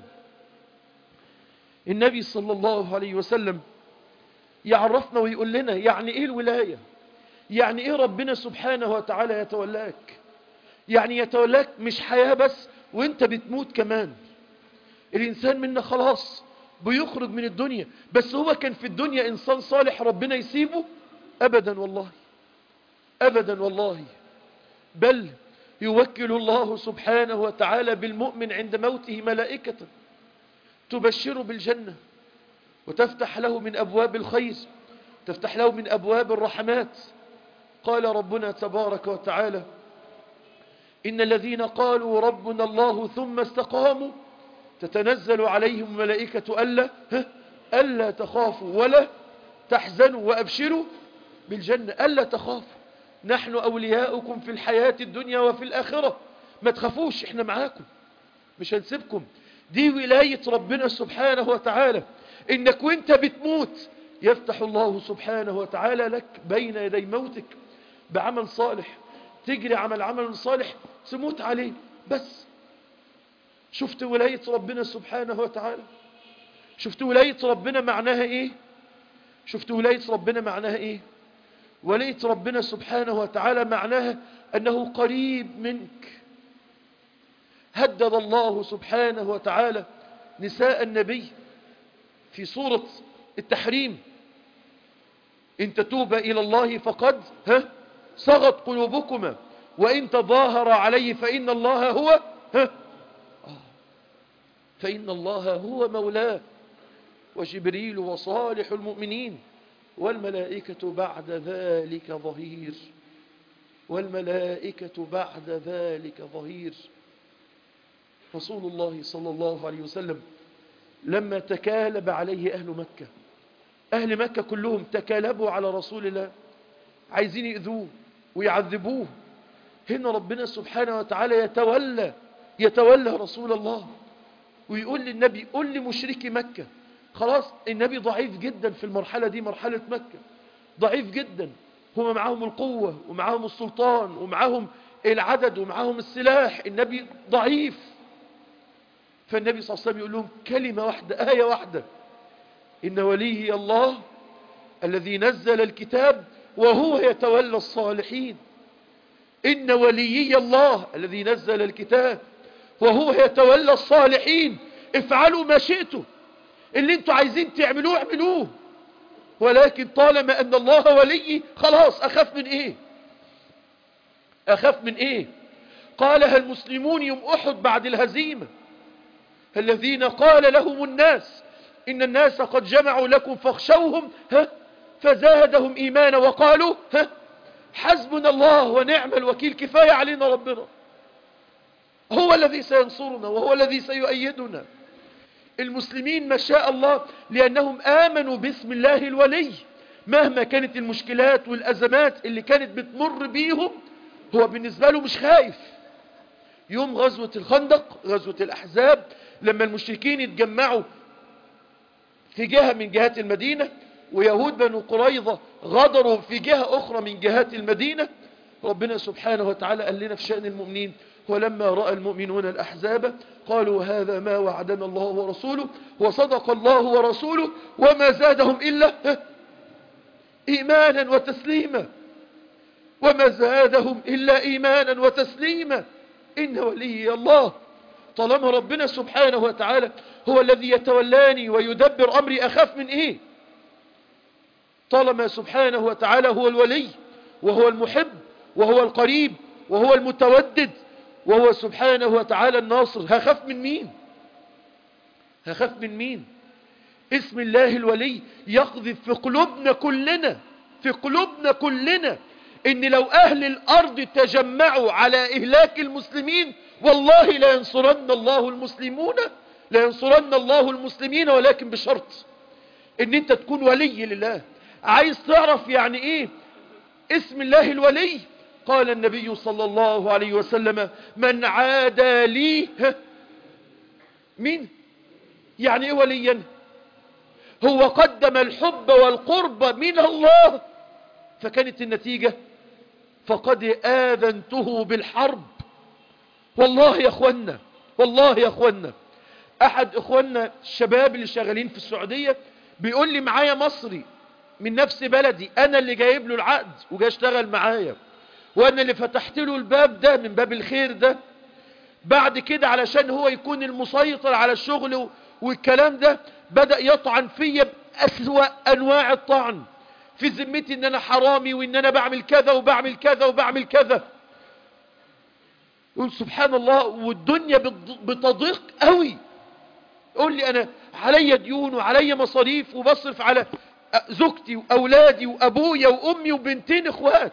النبي صلى الله عليه وسلم يعرفنا ويقول لنا يعني ايه الولاية، يعني ايه ربنا سبحانه وتعالى يتولاك. يعني يتولاك مش حياة بس وانت بتموت كمان. الانسان منا خلاص بيخرج من الدنيا، بس هو كان في الدنيا انسان صالح ربنا يسيبه؟ ابدا والله، ابدا والله. بل يوكل الله سبحانه وتعالى بالمؤمن عند موته ملائكة تبشر بالجنة وتفتح له من أبواب الخير، تفتح له من أبواب الرحمات. قال ربنا تبارك وتعالى: إن الذين قالوا ربنا الله ثم استقاموا تتنزل عليهم ملائكة ألا تخافوا ولا تحزنوا وأبشروا بالجنة. ألا تخافوا، نحن أولياؤكم في الحياة الدنيا وفي الآخرة، ما تخافوش احنا معاكم مش هنسيبكم. دي ولاية ربنا سبحانه وتعالى، انك وانت بتموت يفتح الله سبحانه وتعالى لك بين يدي موتك بعمل صالح، تجري عمل صالح تموت عليه. بس شفت ولاية ربنا سبحانه وتعالى؟ شفت ولاية ربنا معناها ايه؟ شفت ولاية ربنا معناها ايه؟ ولاية ربنا سبحانه وتعالى معناها أنه قريب منك. هدد الله سبحانه وتعالى نساء النبي في سورة التحريم: إن تتوبا إلى الله فقد صغت قلوبكما وإن تظاهر عليه فإن الله هو فإن الله هو مولاه، وجبريل وصالح المؤمنين، والملائكة بعد ذلك ظهير، والملائكة بعد ذلك ظهير. رسول الله صلى الله عليه وسلم لما تكالب عليه أهل مكة، أهل مكة كلهم تكالبوا على رسول الله، عايزين يؤذوه ويعذبوه، هنا ربنا سبحانه وتعالى يتولى رسول الله ويقول للنبي قل لمشركي مكة. خلاص النبي ضعيف جدا في المرحلة دي، مرحلة مكة ضعيف جدا، هم معاهم القوة ومعاهم السلطان ومعاهم العدد ومعاهم السلاح، النبي ضعيف. فالنبي صلى الله عليه وسلم يقول لهم كلمة واحدة، آية واحدة: إن وليي الله الذي نزل الكتاب وهو يتولى الصالحين. إن وليي الله الذي نزل الكتاب وهو يتولى الصالحين. افعلوا ما شئتم، اللي انتوا عايزين تعملوه اعملوه، ولكن طالما أن الله وليي خلاص أخاف من إيه؟ أخاف من إيه؟ قالها المسلمون يوم أحد بعد الهزيمة: الذين قال لهم الناس إن الناس قد جمعوا لكم فاخشوهم فزادهم إيمانا وقالوا حسبنا الله ونعم الوكيل، كفاية علينا ربنا، هو الذي سينصرنا وهو الذي سيؤيدنا. المسلمين ما شاء الله لأنهم آمنوا باسم الله الولي، مهما كانت المشكلات والأزمات اللي كانت بتمر بيهم هو بالنسبة له مش خايف. يوم غزوة الخندق، غزوة الأحزاب، لما المشركين اتجمعوا في جهة من جهات المدينة ويهود بنو قريظة غدروا في جهة أخرى من جهات المدينة، ربنا سبحانه وتعالى قال لنا في شأن المؤمنين: ولما رأى المؤمنون الأحزاب قالوا هذا ما وعدنا الله ورسوله وصدق الله ورسوله وما زادهم إلا إيمانا وتسليما، وما زادهم إلا إيمانا وتسليما. إن ولي الله، طالما ربنا سبحانه وتعالى هو الذي يتولاني ويدبر أمري أخاف من إيه؟ طالما سبحانه وتعالى هو الولي وهو المحب وهو القريب وهو المتودد وهو سبحانه وتعالى الناصر، هخاف من مين؟ هخاف من مين؟ اسم الله الولي يقذف في قلوبنا كلنا، في قلوبنا كلنا، ان لو اهل الارض تجمعوا على اهلاك المسلمين والله لا ينصرن الله المسلمون، لا ينصرن الله المسلمين، ولكن بشرط ان انت تكون ولي لله. عايز تعرف يعني ايه اسم الله الولي؟ قال النبي صلى الله عليه وسلم: من عادى لي مين؟ يعني ايه وليا؟ هو قدم الحب والقرب من الله، فكانت النتيجة فقد آذنته بالحرب. والله يا اخوانا، والله يا اخوانا، احد اخوانا الشباب اللي شغالين في السعودية بيقول لي معايا مصري من نفس بلدي، انا اللي جايب له العقد وجاي اشتغل معايا، وانا اللي فتحت له الباب ده من باب الخير ده. بعد كده علشان هو يكون المسيطر على الشغل والكلام ده بدأ يطعن فيا بأسوأ انواع الطعن، في ذمتي ان انا حرامي وان انا بعمل كذا وبعمل كذا وبعمل كذا. يقول سبحان الله، والدنيا بتضيق قوي. يقول لي انا علي ديون وعلي مصاريف وبصرف على زوجتي واولادي وابويا وامي وبنتين اخوات،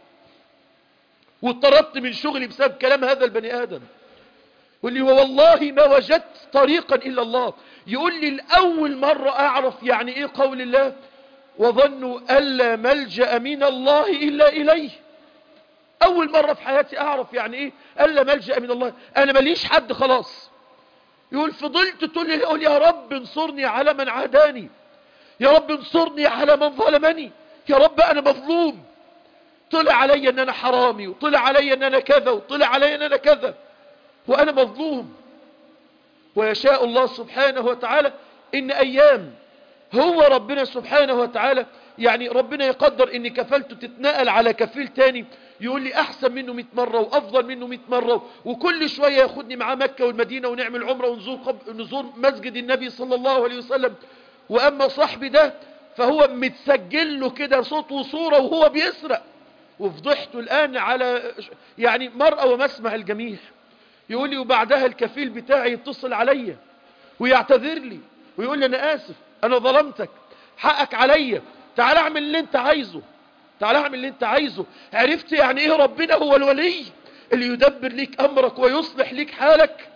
واضطردت من شغلي بسبب كلام هذا البني ادم. يقول لي والله ما وجدت طريقا الا الله. يقول لي الاول مرة اعرف يعني ايه قول الله: وظنوا ألا ملجأ من الله إلا إليه. أول مرة في حياتي أعرف يعني إيه ألا ملجأ من الله، أنا ماليش حد خلاص. يقول فضلت تقول لي أقول يا رب انصرني على من عاداني، يا رب انصرني على من ظلمني، يا رب أنا مظلوم، طلع علي أن أنا حرامي، وطلع علي أن أنا كذا، وطلع علي أن أنا كذا، وأنا مظلوم. ويشاء الله سبحانه وتعالى إن أيام هو ربنا سبحانه وتعالى يعني ربنا يقدر ان كفلته تتنقل على كفيل تاني يقول لي احسن منه 100 مرة وافضل منه 100 مرة، وكل شوية ياخدني معاه مكة والمدينة ونعمل عمرة ونزور مسجد النبي صلى الله عليه وسلم. واما صاحبي ده فهو متسجل له كده صوت وصورة وهو بيسرق، وفضحته الآن على يعني مرأى ومسمع الجميع. يقول لي وبعدها الكفيل بتاعي يتصل عليا ويعتذر لي ويقول لي أنا آسف، أنا ظلمتك، حقك عليا، تعال اعمل اللي انت عايزه، تعال اعمل اللي انت عايزه. عرفت يعني ايه ربنا هو الولي اللي يدبر ليك أمرك ويصلح ليك حالك؟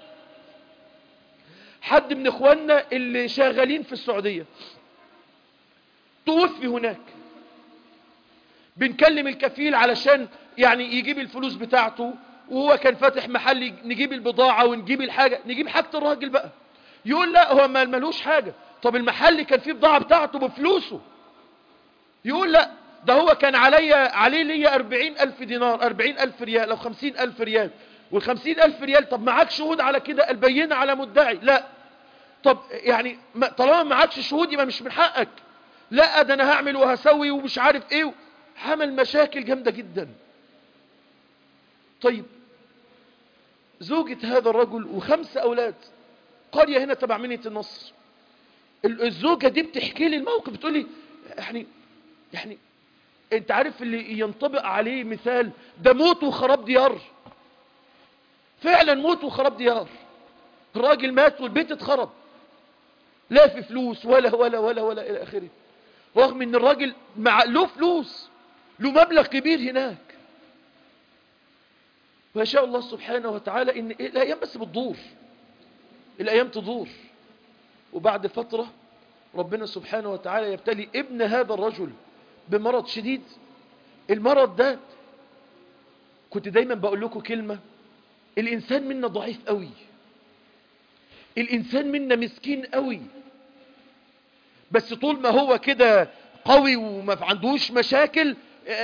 حد من اخواننا اللي شغالين في السعودية توفي هناك، بنكلم الكفيل علشان يعني يجيب الفلوس بتاعته، وهو كان فاتح محل، نجيب البضاعة ونجيب الحاجة، نجيب حاجة الراجل بقى. يقول لا هو ملوش حاجة. طب المحل كان فيه بضاعة بتاعته بفلوسه. يقول لا ده هو كان عليه ليا 40,000 دينار، 40,000 ريال أو 50,000 ريال، وال50,000 ريال طب معاك شهود على كده؟ البينة على مدعي. لا. طب يعني طالما معاكش شهود يبقى مش من حقك. لا ده انا هعمل وهسوي ومش عارف ايه. حمل مشاكل جامدة جدا. طيب زوجة هذا الرجل و5 أولاد، قرية هنا تبع منية النصر. الزوجة دي بتحكي لي الموقف، بتقول لي يعني انت عارف اللي ينطبق عليه مثال ده موت وخراب ديار. فعلا موت وخراب ديار. الراجل مات والبيت اتخرب، لا في فلوس ولا الى اخره، رغم ان الراجل له فلوس، له مبلغ كبير هناك. ويشاء الله سبحانه وتعالى ان الايام بس بتدور، الايام تدور، وبعد فترة ربنا سبحانه وتعالى يبتلي ابن هذا الرجل بمرض شديد. المرض ده كنت دايما بقول لكم كلمة، الانسان منا ضعيف قوي، الانسان منا مسكين قوي، بس طول ما هو كده قوي وما عندوش مشاكل،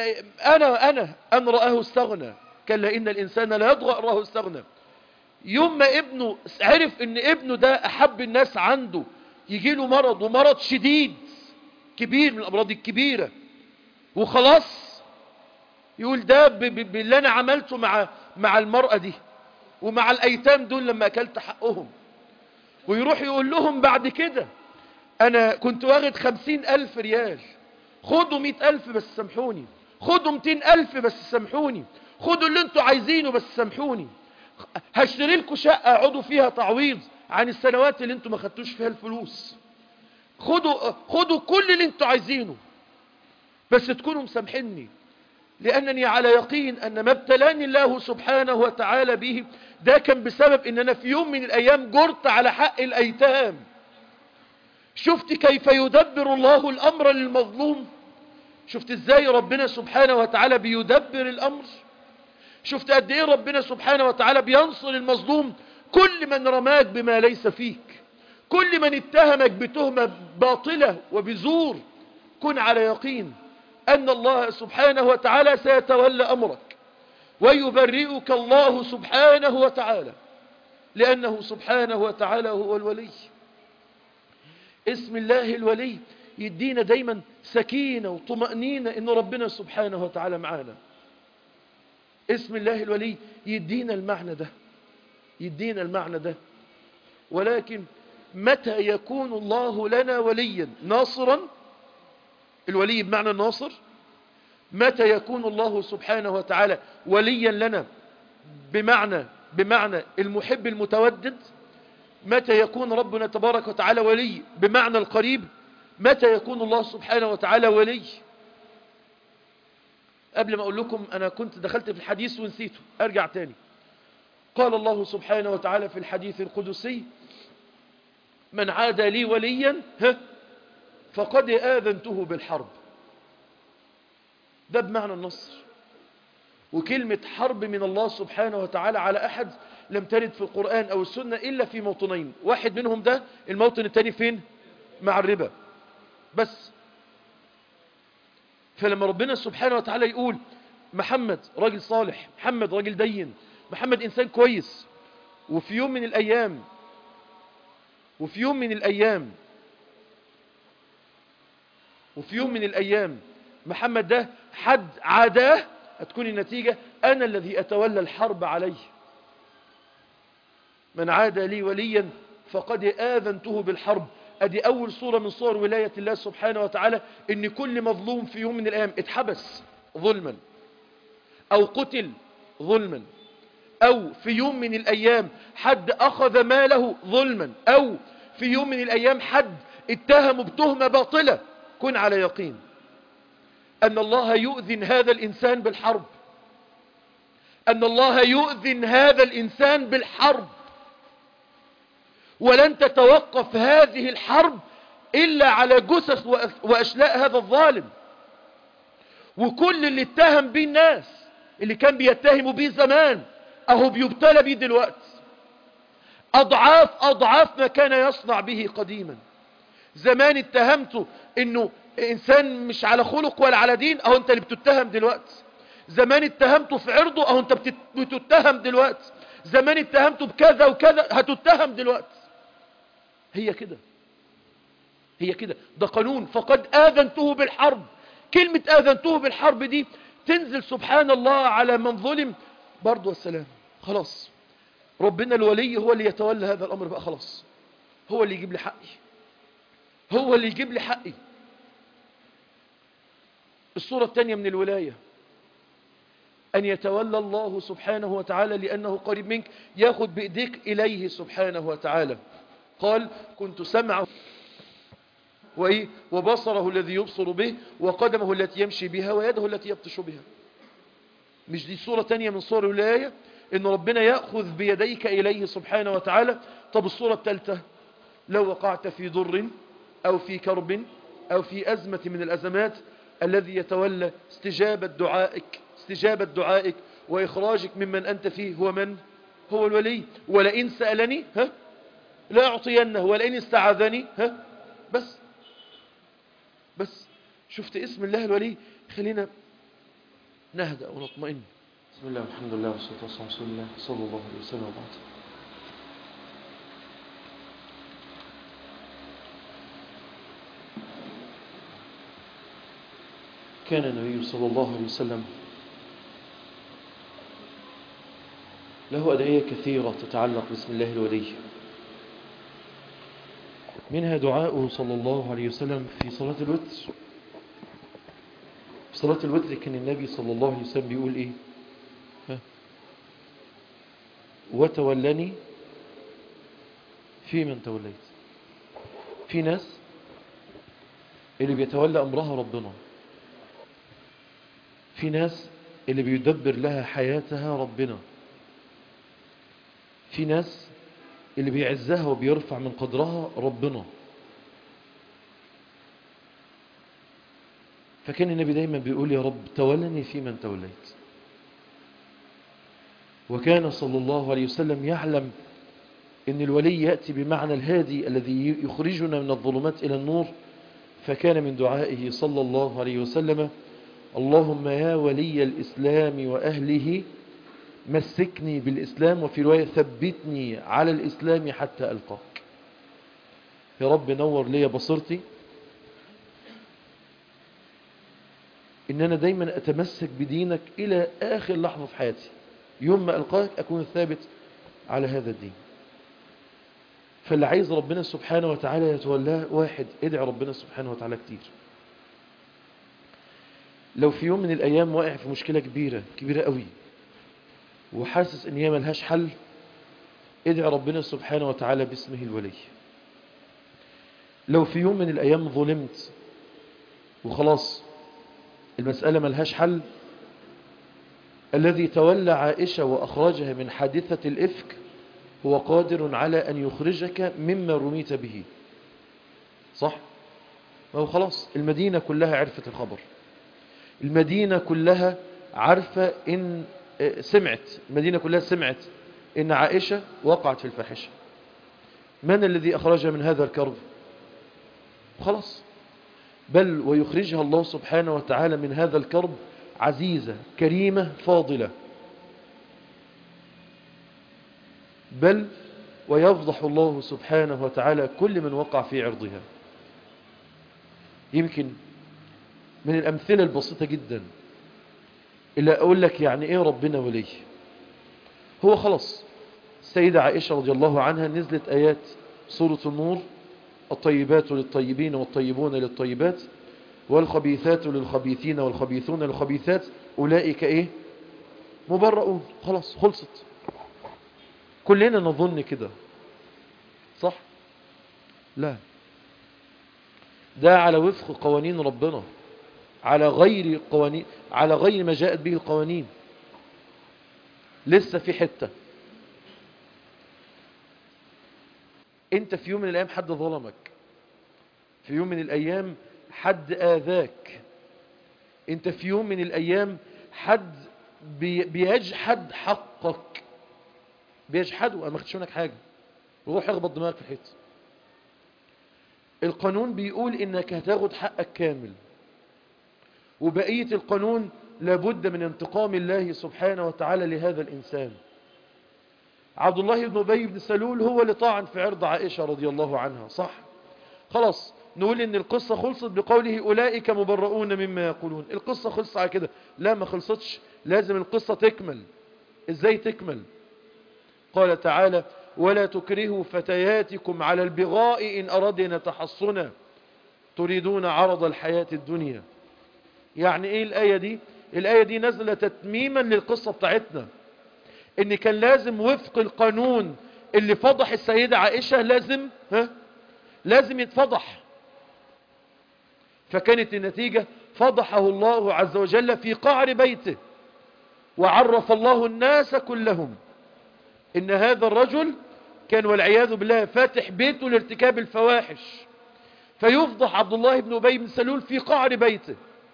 أن رآه استغنى، كلا إن الإنسان لا يطغى أن رآه استغنى. يوم ما ابنه عرف إن ابنه ده أحب الناس عنده، يجي له مرض ومرض شديد كبير من الأمراض الكبيرة، وخلاص يقول ده باللي أنا عملته مع المرأة دي ومع الأيتام دول لما أكلت حقهم. ويروح يقول لهم بعد كده أنا كنت واخد 50,000 ريال، خدوا 100,000 بس سامحوني، خدوا 200,000 بس سامحوني، خدوا اللي انتوا عايزينه بس سامحوني، هشتري لكم شقة اقعدوا فيها تعويض عن السنوات اللي انتوا ما خدتوش فيها الفلوس، خدوا كل اللي انتوا عايزينه بس تكونوا مسامحيني، لأنني على يقين أن ما ابتلاني الله سبحانه وتعالى به ده كان بسبب أن أنا في يوم من الأيام جرت على حق الأيتام. شفت كيف يدبر الله الأمر للمظلوم؟ شفت ازاي ربنا سبحانه وتعالى بيدبر الأمر؟ شفت قد ايه ربنا سبحانه وتعالى بينصر المظلوم؟ كل من رماك بما ليس فيك، كل من اتهمك بتهمة باطلة وبزور، كن على يقين أن الله سبحانه وتعالى سيتولى أمرك ويبرئك الله سبحانه وتعالى، لأنه سبحانه وتعالى هو الولي. اسم الله الولي يدينا دايما سكينة وطمأنينة إن ربنا سبحانه وتعالى معانا. اسم الله الولي يدينا المعنى ده، يدينا المعنى ده. ولكن متى يكون الله لنا وليا ناصرا؟ الولي بمعنى الناصر. متى يكون الله سبحانه وتعالى وليا لنا بمعنى المحب المتودد؟ متى يكون ربنا تبارك وتعالى ولي بمعنى القريب؟ متى يكون الله سبحانه وتعالى ولي؟ قبل ما أقول لكم أنا كنت دخلت في الحديث ونسيته، أرجع تاني. قال الله سبحانه وتعالى في الحديث القدسي: من عادى لي وليا فقد آذنته بالحرب. ده بمعنى النصر. وكلمة حرب من الله سبحانه وتعالى على أحد لم ترد في القرآن أو السنة إلا في موطنين، واحد منهم ده الموطن التاني فين؟ مع الربا بس. فلما ربنا سبحانه وتعالى يقول محمد راجل صالح، محمد راجل دين، محمد إنسان كويس، وفي يوم من الأيام محمد ده حد عاداه، هتكون النتيجة أنا الذي أتولى الحرب عليه. من عادى لي وليا فقد آذنته بالحرب. أدي أول صورة من صور ولاية الله سبحانه وتعالى، إن كل مظلوم في يوم من الأيام اتحبس ظلما، أو قتل ظلما، أو في يوم من الأيام حد أخذ ماله ظلما، أو في يوم من الأيام حد اتهمه بتهمة باطلة، كن على يقين أن الله يؤذن هذا الإنسان بالحرب، أن الله يؤذن هذا الإنسان بالحرب، ولن تتوقف هذه الحرب إلا على جثث وأشلاء هذا الظالم. وكل اللي اتهم به الناس، اللي كان بيتهموا به زمان، أهو بيبتلى به دلوقتي أضعاف أضعاف ما كان يصنع به قديما. زمان اتهمته إنه إنسان مش على خلق ولا على دين، أهو أنت اللي بتتهم دلوقتي. زمان اتهمته في عرضه، أهو أنت بتتهم دلوقتي. زمان اتهمته بكذا وكذا، هتتهم دلوقتي. هي كده، هي كده، ده قانون. فقد آذنته بالحرب. كلمة آذنته بالحرب دي تنزل سبحان الله على من ظلم برضو والسلام. خلاص ربنا الولي هو اللي يتولى هذا الأمر بقى، خلاص هو اللي يجيب لي حقي، هو اللي يجيب لي حقي. الصورة الثانية من الولاية أن يتولى الله سبحانه وتعالى لأنه قريب منك، ياخد بإيديك إليه سبحانه وتعالى. قال كنت سمعه وبصره الذي يبصر به، وقدمه التي يمشي بها، ويده التي يبطش بها. مش دي صورة تانية من صور الولاية، إن ربنا يأخذ بيديك إليه سبحانه وتعالى. طب الصورة الثالثة، لو وقعت في ضر أو في كرب أو في أزمة من الأزمات، الذي يتولى استجابة دعائك وإخراجك ممن أنت فيه هو من؟ هو الولي. ولئن سألني لا أعطينه، ولئن استعاذني بس شفت اسم الله الولي. خلينا نهدأ ونطمئن. بسم الله والحمد لله والصلاة والسلام على رسول الله صلى الله عليه وسلم وبعد. كان النبي صلى الله عليه وسلم له أدعية كثيرة تتعلق باسم الله الولي، منها دعاؤه صلى الله عليه وسلم في صلاة الوتر. في صلاة الوتر كان النبي صلى الله عليه وسلم بيقول إيه؟ وتولني في من توليت. في ناس اللي بيتولى أمرها ربنا، في ناس اللي بيدبر لها حياتها ربنا، في ناس اللي بيعزها وبيرفع من قدرها ربنا. فكان النبي دايما بيقول يا رب تولني في من توليت. وكان صلى الله عليه وسلم يعلم ان الولي يأتي بمعنى الهادي الذي يخرجنا من الظلمات إلى النور. فكان من دعائه صلى الله عليه وسلم اللهم يا ولي الإسلام وأهله مسكني بالإسلام، وفي رواية ثبتني على الإسلام حتى ألقاك. يا رب نور لي بصيرتي إن أنا دايما أتمسك بدينك إلى آخر لحظة في حياتي، يوم ما ألقاك أكون ثابت على هذا الدين. فاللي عايز ربنا سبحانه وتعالى يتولاه، واحد ادعي ربنا سبحانه وتعالى كتير. لو في يوم من الأيام واقع في مشكلة كبيرة قوي وحاسس ان هي ملهاش حل، ادعي ربنا سبحانه وتعالى باسمه الولي. لو في يوم من الأيام ظلمت وخلاص المسألة ملهاش حل، الذي تولى عائشة وأخرجها من حادثة الإفك هو قادر على أن يخرجك مما رميت به. صح؟ ما هو خلاص المدينة كلها عرفت الخبر، المدينة كلها عارفة إن المدينة كلها سمعت إن عائشة وقعت في الفاحشة. من الذي أخرجها من هذا الكرب؟ خلاص، بل ويخرجها الله سبحانه وتعالى من هذا الكرب عزيزة كريمة فاضلة، بل ويفضح الله سبحانه وتعالى كل من وقع في عرضها. يمكن من الأمثلة البسيطة جدا اللي أقول لك يعني إيه ربنا ولي. هو خلاص السيدة عائشة رضي الله عنها نزلت آيات سورة النور: الطيبات للطيبين والطيبون للطيبات والخبيثات للخبيثين والخبيثون للخبيثات أولئك إيه؟ مبرؤون، خلاص خلصت. كلنا نظن كده، صح؟ لا، ده على وفق قوانين ربنا، على غير ما جاءت به القوانين. لسه في حتة، انت في يوم من الايام حد ظلمك، في يوم من الايام حد اذاك، انت في يوم من الايام حد بيجحد حقك، بيجحده، انا ما خدتش منك حاجة، روح اخبط دماغك في الحيط. القانون بيقول انك هتاخد حقك كامل، وبقية القانون لابد من انتقام الله سبحانه وتعالى لهذا الإنسان. عبد الله بن أبي بن سلول هو اللي طعن في عرض عائشة رضي الله عنها، صح؟ خلاص نقول ان القصة خلصت بقوله أولئك مبرؤون مما يقولون. القصة خلصت على كده؟ لا، ما خلصتش، لازم القصة تكمل. ازاي تكمل؟ قال تعالى ولا تكرهوا فتياتكم على البغاء إن أردنا تحصنا تريدون عرض الحياة الدنيا. يعني ايه الآية دي؟ الآية دي نزل تتميما للقصة بتاعتنا، ان كان لازم وفق القانون اللي فضح السيدة عائشة لازم يتفضح. فكانت النتيجة فضحه الله عز وجل في قعر بيته، وعرف الله الناس كلهم ان هذا الرجل كان والعياذ بالله فاتح بيته لارتكاب الفواحش، فيفضح عبد الله بن أبي بن سلول في قعر بيته.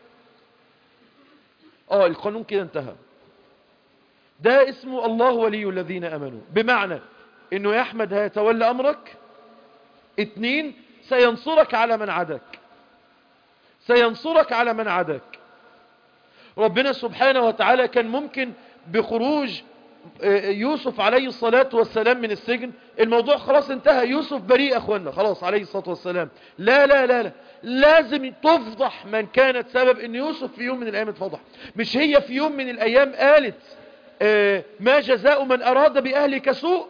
القانون كده انتهى. ده اسمه الله ولي الذين امنوا، بمعنى انه يا احمد هيتولى امرك. 2، سينصرك على من عداك، سينصرك على من عداك. ربنا سبحانه وتعالى كان ممكن بخروج يوسف عليه الصلاة والسلام من السجن الموضوع خلاص انتهى، يوسف بريء اخوانا خلاص عليه الصلاة والسلام. لا لا لا لا، لازم تفضح من كانت سبب ان يوسف في يوم من الايام اتفضح. مش هي في يوم من الايام قالت ما جزاء من اراد باهلك سوء؟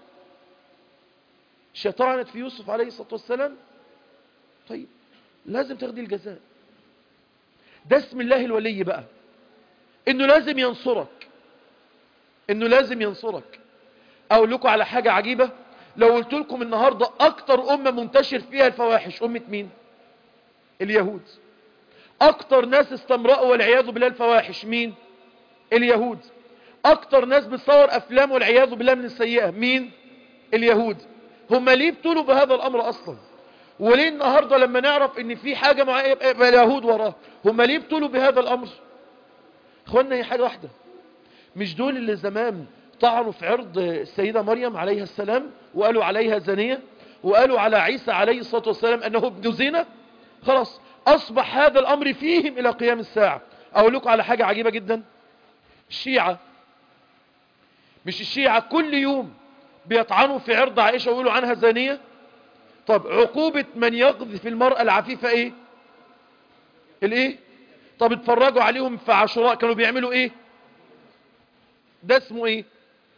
شطعنت في يوسف عليه الصلاة والسلام. طيب لازم تاخدي الجزاء. ده اسم الله الولي بقى، انه لازم ينصرك، انه لازم ينصرك. اقول لكم على حاجة عجيبة، لو قلت لكم النهاردة اكتر امة منتشر فيها الفواحش امة مين؟ اليهود. اكتر ناس استمرأوا والعياذ بالله الفواحش مين؟ اليهود. اكتر ناس بتصور افلام والعياذ بالله من السيئة مين؟ اليهود. هم ليه ابتلوا بهذا الامر اصلا؟ وليه النهاردة لما نعرف ان في حاجة معينة يبقى اليهود وراه؟ هم ليه ابتلوا بهذا الامر؟ اخوانا هي حاجة واحدة. مش دول اللي زمان طعنوا في عرض السيدة مريم عليها السلام وقالوا عليها زانية، وقالوا على عيسى عليه الصلاة والسلام انه ابن زنا؟ خلاص اصبح هذا الامر فيهم الى قيام الساعة. اقول لكم على حاجة عجيبة جدا، الشيعة، مش الشيعة كل يوم بيطعنوا في عرض عائشة ويقولوا عنها زانية؟ طب عقوبة من يقذف المرأة العفيفة ايه؟ الايه؟ طب اتفرجوا عليهم في عاشوراء كانوا بيعملوا ايه؟ ده اسمه ايه؟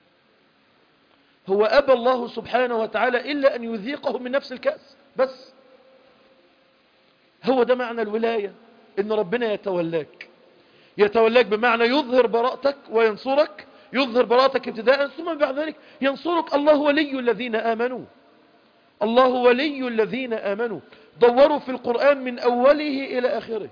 هو ابى الله سبحانه وتعالى الا ان يذيقهم من نفس الكأس بس. هو ده معنى الولاية، ان ربنا يتولاك بمعنى يظهر براءتك وينصرك، يظهر براءتك ابتداء ثم بعد ذلك ينصرك. الله ولي الذين آمنوا، الله ولي الذين آمنوا. دوروا في القرآن من أوله إلى آخره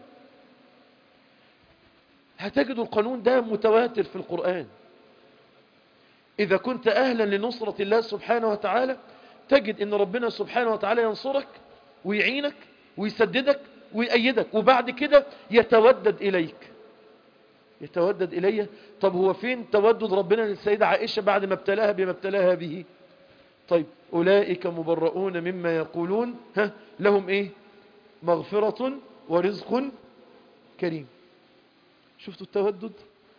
هتجدوا القانون ده متواتر في القرآن. إذا كنت أهلا لنصرة الله سبحانه وتعالى تجد أن ربنا سبحانه وتعالى ينصرك ويعينك ويسددك ويأيدك، وبعد كده يتودد إليك. يتودد إليه. طب هو فين تودد ربنا للسيدة عائشة بعد ما ابتلاها بما ابتلاها به؟ طيب أولئك مبرؤون مما يقولون لهم إيه؟ مغفرة ورزق كريم. شفتوا التودد؟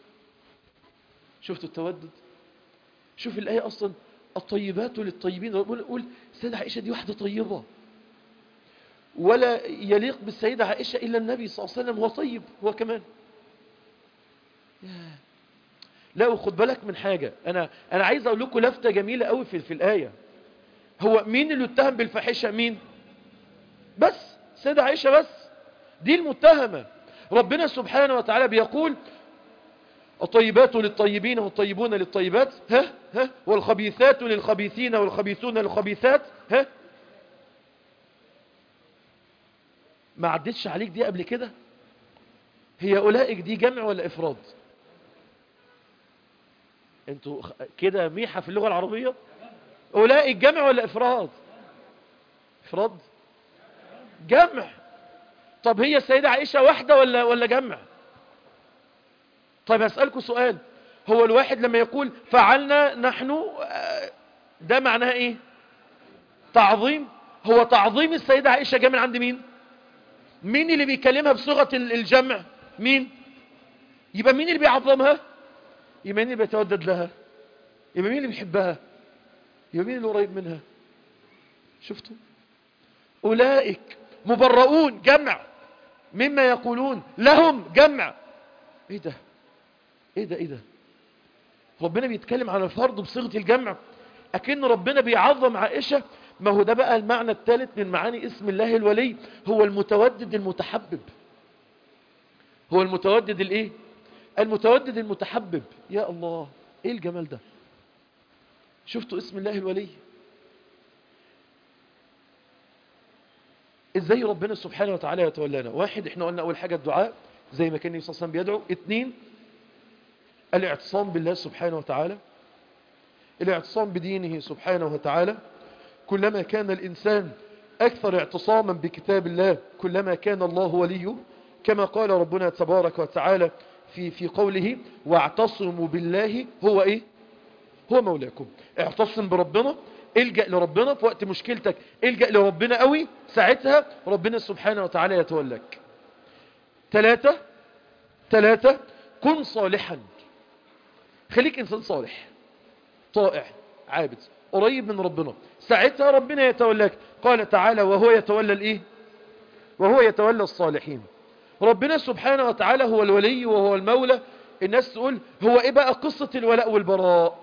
شفتوا التودد؟ شوف الآية أصلا الطيبات للطيبين. يقول السيدة عائشة دي واحدة طيبة، ولا يليق بالسيدة عائشة إلا النبي صلى الله عليه وسلم، هو طيب هو كمان. لا وخد بالك من حاجة، أنا عايز أقول لكم لفتة جميلة قوي في الآية. هو مين اللي اتهم بالفاحشة؟ مين بس؟ سيدة عائشة بس، دي المتهمة. ربنا سبحانه وتعالى بيقول الطيبات للطيبين والطيبون للطيبات، ها والخبيثات للخبيثين والخبيثون للخبيثات، ها. ما عدتش عليك دي قبل كده؟ هي أولئك دي جمع ولا إفراد؟ انتوا كده ميحة في اللغة العربية. أولئك جمع ولا إفراد؟ إفراد، جمع. طب هي السيدة عائشة واحدة ولا جمع؟ طيب هسألكوا سؤال، هو الواحد لما يقول فعلنا نحن، ده معناها ايه؟ تعظيم. هو تعظيم السيدة عائشة جاء من عند مين؟ مين اللي بيكلمها بصيغة الجمع؟ مين؟ يبقى مين اللي بيعظمها؟ يبقى مين اللي بيتودد لها؟ يبقى مين اللي بيحبها؟ يبقى مين اللي قريب منها؟ شفتوا؟ أولئك مبرؤون جمع مما يقولون، لهم جمع. ايه ده؟ ايه ده؟ ايه ده؟ ربنا بيتكلم عن الفرد بصيغة الجمع، أكن ربنا بيعظم عائشة. ما هو ده بقى المعنى الثالث من معاني اسم الله الولي، هو المتودد المتحبب. هو المتودد الايه؟ المتودد المتحبب. يا الله، ايه الجمال ده! شفتوا اسم الله الولي ازاي ربنا سبحانه وتعالى يتولانا؟ واحد، احنا قلنا اول حاجة الدعاء زي ما كان النبي صلى الله عليه وسلم بيدعو. اثنين، الاعتصام بالله سبحانه وتعالى، الاعتصام بدينه سبحانه وتعالى. كلما كان الإنسان أكثر اعتصاما بكتاب الله كلما كان الله وليه، كما قال ربنا تبارك وتعالى في قوله واعتصموا بالله هو ايه؟ هو مولاكم. اعتصم بربنا، الجأ لربنا في وقت مشكلتك، الجأ لربنا قوي، ساعتها ربنا سبحانه وتعالى يتولاك. ثلاثة، كن صالحا، خليك إنسان صالح طائع عابد قريب من ربنا، ساعتها ربنا يتولاك. قال تعالى وهو يتولى الايه؟ وهو يتولى الصالحين. ربنا سبحانه وتعالى هو الولي وهو المولى. الناس تقول هو ايه بقى قصة الولاء والبراء؟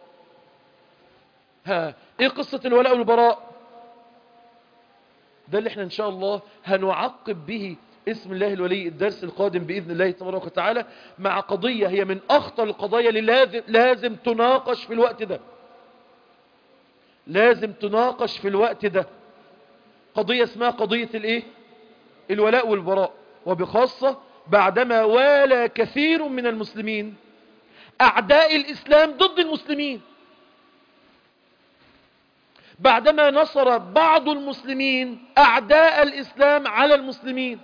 ايه قصة الولاء والبراء؟ ده اللي احنا ان شاء الله هنعقب به اسم الله الولي الدرس القادم بإذن الله تبارك وتعالى، مع قضية هي من أخطر القضايا اللي لازم تناقش في الوقت ده. لازم تناقش في الوقت ده. قضية اسمها قضية الايه؟ الولاء والبراء، وبخاصة بعدما والى كثير من المسلمين أعداء الإسلام ضد المسلمين، بعدما نصر بعض المسلمين أعداء الإسلام على المسلمين.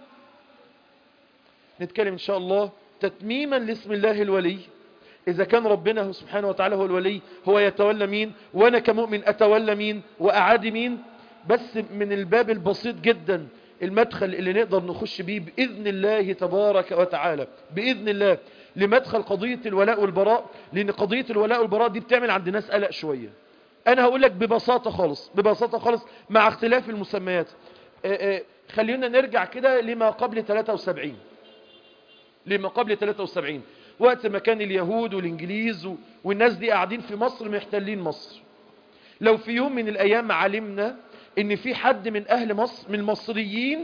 نتكلم إن شاء الله تتميما لاسم الله الولي. إذا كان ربنا سبحانه وتعالى هو الولي، هو يتولى مين؟ وأنا كمؤمن أتولى مين وأعادي مين؟ بس من الباب البسيط جدا، المدخل اللي نقدر نخش بيه بإذن الله تبارك وتعالى، بإذن الله، لمدخل قضية الولاء والبراء. لأن قضية الولاء والبراء دي بتعمل عند ناس قلق شوية. أنا هقول لك ببساطة خالص، ببساطة خالص، مع اختلاف المسميات. خلينا نرجع كده لما قبل 73. لما قبل 73، وقت ما كان اليهود والإنجليز والناس دي قاعدين في مصر محتلين مصر. لو في يوم من الأيام علمنا إن في حد من أهل مصر، من المصريين،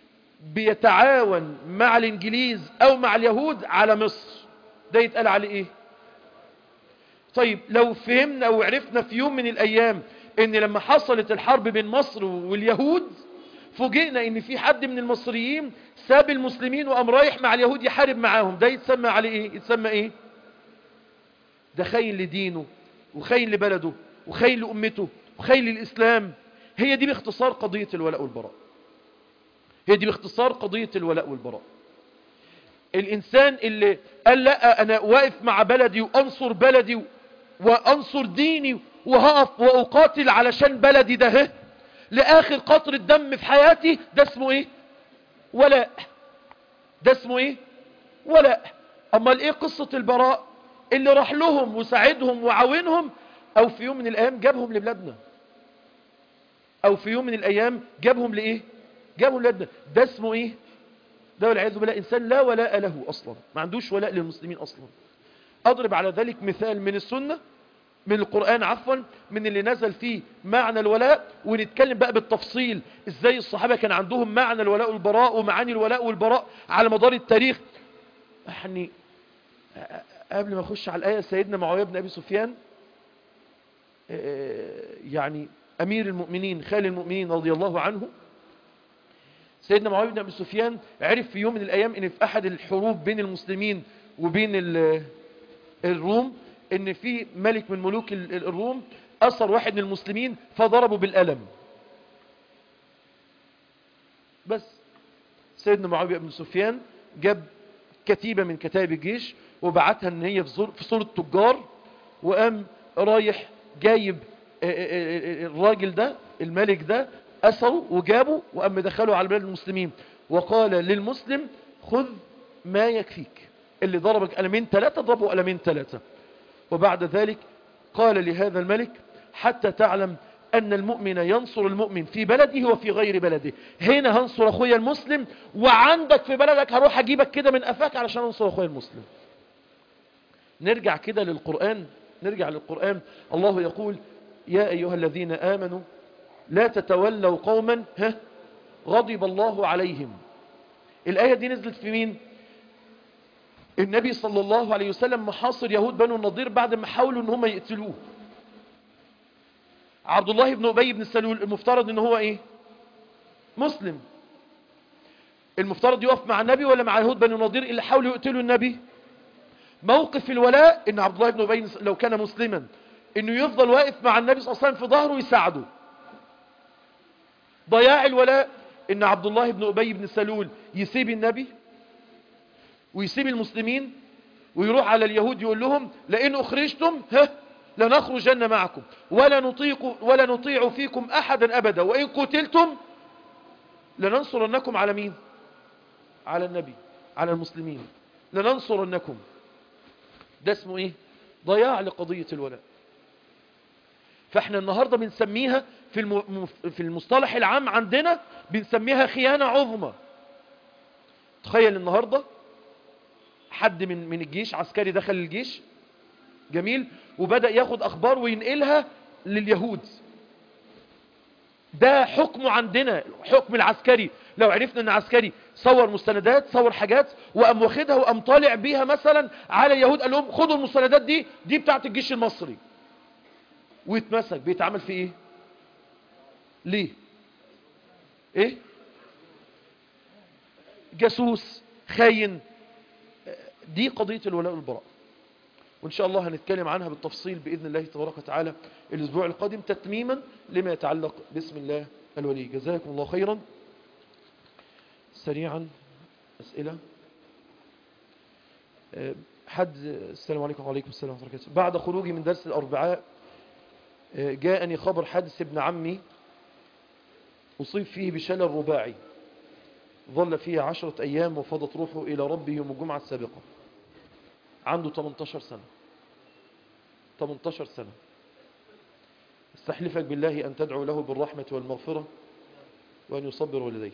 بيتعاون مع الإنجليز أو مع اليهود على مصر، ده يتقال عليه إيه؟ طيب لو فهمنا وعرفنا في يوم من الأيام إن لما حصلت الحرب بين مصر واليهود فوجئنا إن في حد من المصريين ساب المسلمين وقام رايح مع اليهود يحارب معاهم، ده يتسمى عليه إيه؟ يتسمى إيه؟ ده خاين لدينه وخاين لبلده وخاين لأمته وخاين للإسلام. هي دي باختصار قضية الولاء والبراء. هي دي باختصار قضية الولاء والبراء. الإنسان اللي قال لا أنا واقف مع بلدي وأنصر بلدي وأنصر ديني وهقف وأقاتل علشان بلدي ده لآخر قطرة دم في حياتي، ده اسمه إيه؟ ولاء. ده اسمه إيه؟ ولاء. أما إيه قصة البراء؟ اللي راح لهم وساعدهم وعاونهم، أو في يوم من الأيام جابهم لبلادنا، أو في يوم من الأيام جابهم لإيه؟ جابهم لبلادنا، ده اسمه إيه؟ ده والعياذ بالله إنسان لا ولاء له أصلا، ما عندوش ولاء للمسلمين أصلا. أضرب على ذلك مثال من السنة، من القرآن عفوا، من اللي نزل فيه معنى الولاء، ونتكلم بقى بالتفصيل إزاي الصحابة كان عندهم معنى الولاء والبراء ومعاني الولاء والبراء على مدار التاريخ. يعني قبل ما اخش على الآية، سيدنا معاوية بن أبي سفيان يعني أمير المؤمنين خال المؤمنين رضي الله عنه، سيدنا معاوية بن أبي سفيان عرف في يوم من الأيام ان في أحد الحروب بين المسلمين وبين الروم ان في ملك من ملوك الروم أسر واحد من المسلمين فضربه بالقلم. بس سيدنا معاوية بن سفيان جاب كتيبة من كتائب الجيش وبعتها ان هي في صورة تجار، وقام رايح جايب الراجل ده الملك ده أسره وجابه وقام مدخله على بلاد المسلمين، وقال للمسلم خذ ما يكفيك، اللي ضربك قلمين ثلاثة ضربه قلمين ثلاثة. وبعد ذلك قال لهذا الملك حتى تعلم أن المؤمن ينصر المؤمن في بلده وفي غير بلده، هنا هنصر أخويا المسلم، وعندك في بلدك هروح أجيبك كده من أفاك علشان أنصر أخويا المسلم. نرجع كده للقرآن، نرجع للقرآن. الله يقول يا أيها الذين آمنوا لا تتولوا قوما غضب الله عليهم. الآية دي نزلت في مين؟ النبي صلى الله عليه وسلم محاصر يهود بنو النضير بعد ما حاولوا ان هم يقتلوه. عبد الله بن أبي بن سلول المفترض ان هو ايه؟ مسلم. المفترض يقف مع النبي ولا مع يهود بنو النضير اللي حاولوا يقتلوا النبي؟ موقف الولاء ان عبد الله بن أبي لو كان مسلما انه يفضل واقف مع النبي صلى الله عليه وسلم في ظهره ويساعده. ضياع الولاء ان عبد الله بن أبي بن سلول يسيب النبي ويسيب المسلمين ويروح على اليهود يقول لهم لئن أخرجتم لنخرجن معكم ولا نطيع فيكم أحدا أبدا، وإن قتلتم لننصرنكم على مين؟ على النبي، على المسلمين، لننصرنكم. ده اسمه ايه؟ ضياع لقضية الولاء. فاحنا النهاردة بنسميها في المصطلح العام عندنا بنسميها خيانة عظمى. تخيل النهاردة حد من الجيش، عسكري دخل الجيش، جميل، وبدأ ياخد أخبار وينقلها لليهود. ده حكمه عندنا، حكم العسكري. لو عرفنا ان عسكري صور مستندات، صور حاجات، وقام واخدها وقام طالع بيها مثلا على اليهود، قال لهم خدوا المستندات دي بتاعت الجيش المصري، ويتمسك، بيتعمل في ايه؟ ليه؟ ايه؟ جاسوس، خاين. دي قضية الولاء والبراء، وإن شاء الله هنتكلم عنها بالتفصيل بإذن الله تبارك وتعالى الأسبوع القادم تتميما لما يتعلق باسم الله الولي. جزاكم الله خيرا. سريعا أسئلة. السلام عليكم. وعليكم السلام ورحمة الله وبركاته. بعد خروجي من درس الأربعاء جاءني خبر حادث ابن عمي أصيب فيه بشلل رباعي، ظل فيه 10 أيام وفضت روحه إلى ربه يوم الجمعة السابقة. عنده 18 سنة. 18 سنة. استحلفك بالله أن تدعو له بالرحمة والمغفرة وأن يصبر والديه.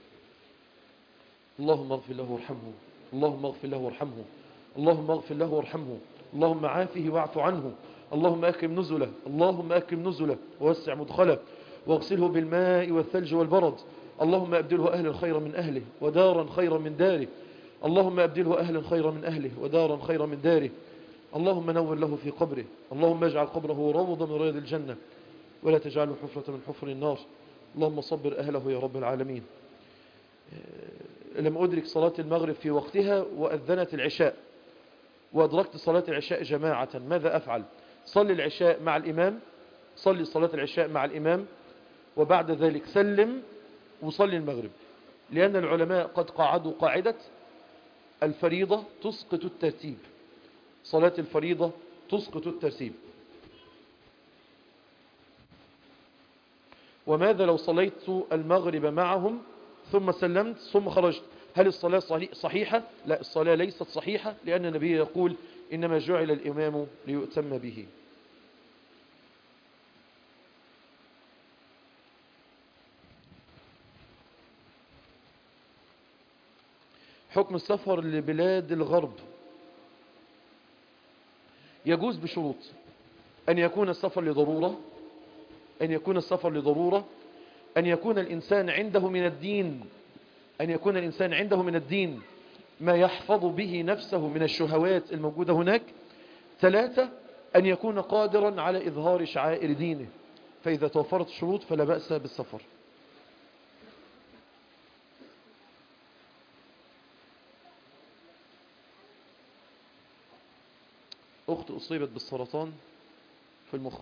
اللهم اغفر له وارحمه، اللهم اغفر له وارحمه، اللهم اغفر له وارحمه، اللهم عافه واعف عنه، اللهم أكرم نزله، اللهم أكرم نزله ووسع مدخله واغسله بالماء والثلج والبرد، اللهم أبدله أهلا خيرا من أهله ودارا خيرا من داره، اللهم أبدله أهلا خيرا من أهله ودارا خيرا من داره، اللهم نور له في قبره، اللهم اجعل قبره روضة من رياض الجنة ولا تجعله حفرة من حفر النار، اللهم صبر أهله يا رب العالمين. لم أدرك صلاة المغرب في وقتها وأذنت العشاء، وأدركت صلاة العشاء جماعة، ماذا أفعل؟ صلي العشاء مع الإمام، صلي صلاة العشاء مع الإمام، وبعد ذلك سلم وصلي المغرب، لأن العلماء قد قاعدوا قاعدة الفريضة تسقط الترتيب. صلاة الفريضة تسقط الترتيب. وماذا لو صليت المغرب معهم ثم سلمت ثم خرجت، هل الصلاة صحيحة؟ لا، الصلاة ليست صحيحة، لأن النبي يقول إنما جعل الإمام ليؤتم به. حكم السفر لبلاد الغرب يجوز بشروط: أن يكون السفر لضرورة، أن يكون السفر لضرورة، أن يكون الإنسان عنده من الدين، أن يكون الإنسان عنده من الدين ما يحفظ به نفسه من الشهوات الموجودة هناك. 3 أن يكون قادرا على إظهار شعائر دينه، فإذا توفرت الشروط فلا بأس بالسفر. أخت أصيبت بالسرطان في المخ،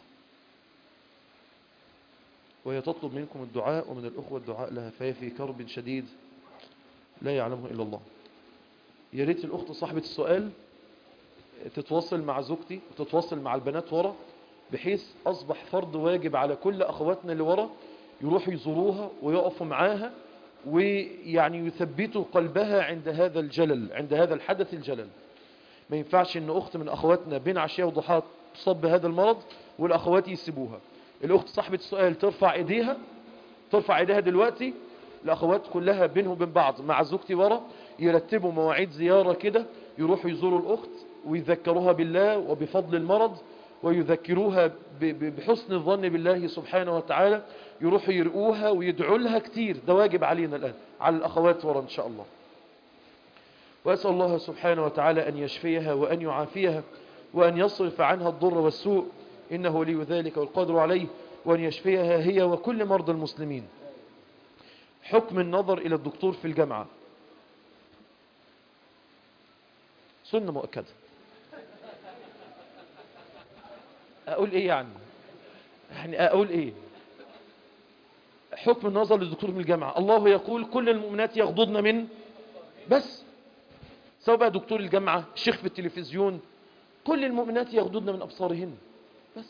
وهي تطلب منكم الدعاء ومن الأخوة الدعاء لها، فهي في كرب شديد لا يعلمه إلا الله. يا ريت الأخت صاحبة السؤال تتواصل مع زوجتي وتتواصل مع البنات ورا، بحيث أصبح فرض واجب على كل أخواتنا اللي ورا يروحوا يزوروها ويقفوا معاها، ويعني يثبتوا قلبها عند هذا الجلل، عند هذا الحدث الجلل. ما ينفعش ان اخت من اخواتنا بين عشية وضحاة تصاب بهذا المرض والاخوات يسيبوها. الاخت صاحبة السؤال ترفع ايديها دلوقتي. الاخوات كلها بينهم وبين بعض مع زوجتي ورا يرتبوا مواعيد زيارة كده، يروحوا يزوروا الاخت ويذكروها بالله وبفضل المرض، ويذكروها بحسن الظن بالله سبحانه وتعالى، يروحوا يرقوها ويدعوا لها كتير. ده واجب علينا الآن على الأخوات ورا إن شاء الله. وأسأل الله سبحانه وتعالى أن يشفيها وأن يعافيها وأن يصرف عنها الضر والسوء، إنه ولي ذلك والقادر عليه، وأن يشفيها هي وكل مرضى المسلمين. حكم النظر إلى الدكتور في الجامعة سنة مؤكدة. أقول إيه يعني أقول إيه؟ حكم النظر للدكتور من الجامعة، الله يقول كل المؤمنات يغضضن من، بس سواء بقى دكتور الجامعة، شيخ في التلفزيون، كل المؤمنات يغضضن من أبصارهن بس.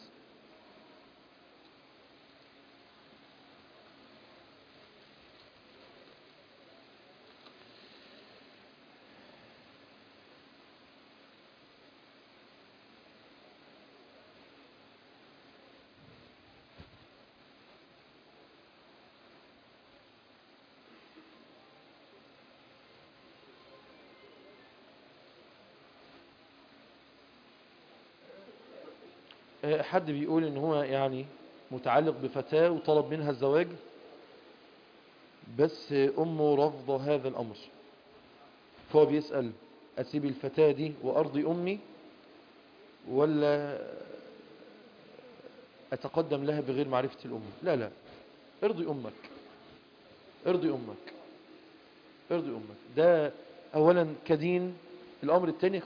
حد بيقول ان هو يعني متعلق بفتاة وطلب منها الزواج، بس امه رفض هذا الامر، فهو بيسأل اسيب الفتاة دي وارضي امي ولا اتقدم لها بغير معرفة الام؟ لا لا، ارضي امك، ارضي امك، ارضي امك. ده اولا كدين. الامر الثاني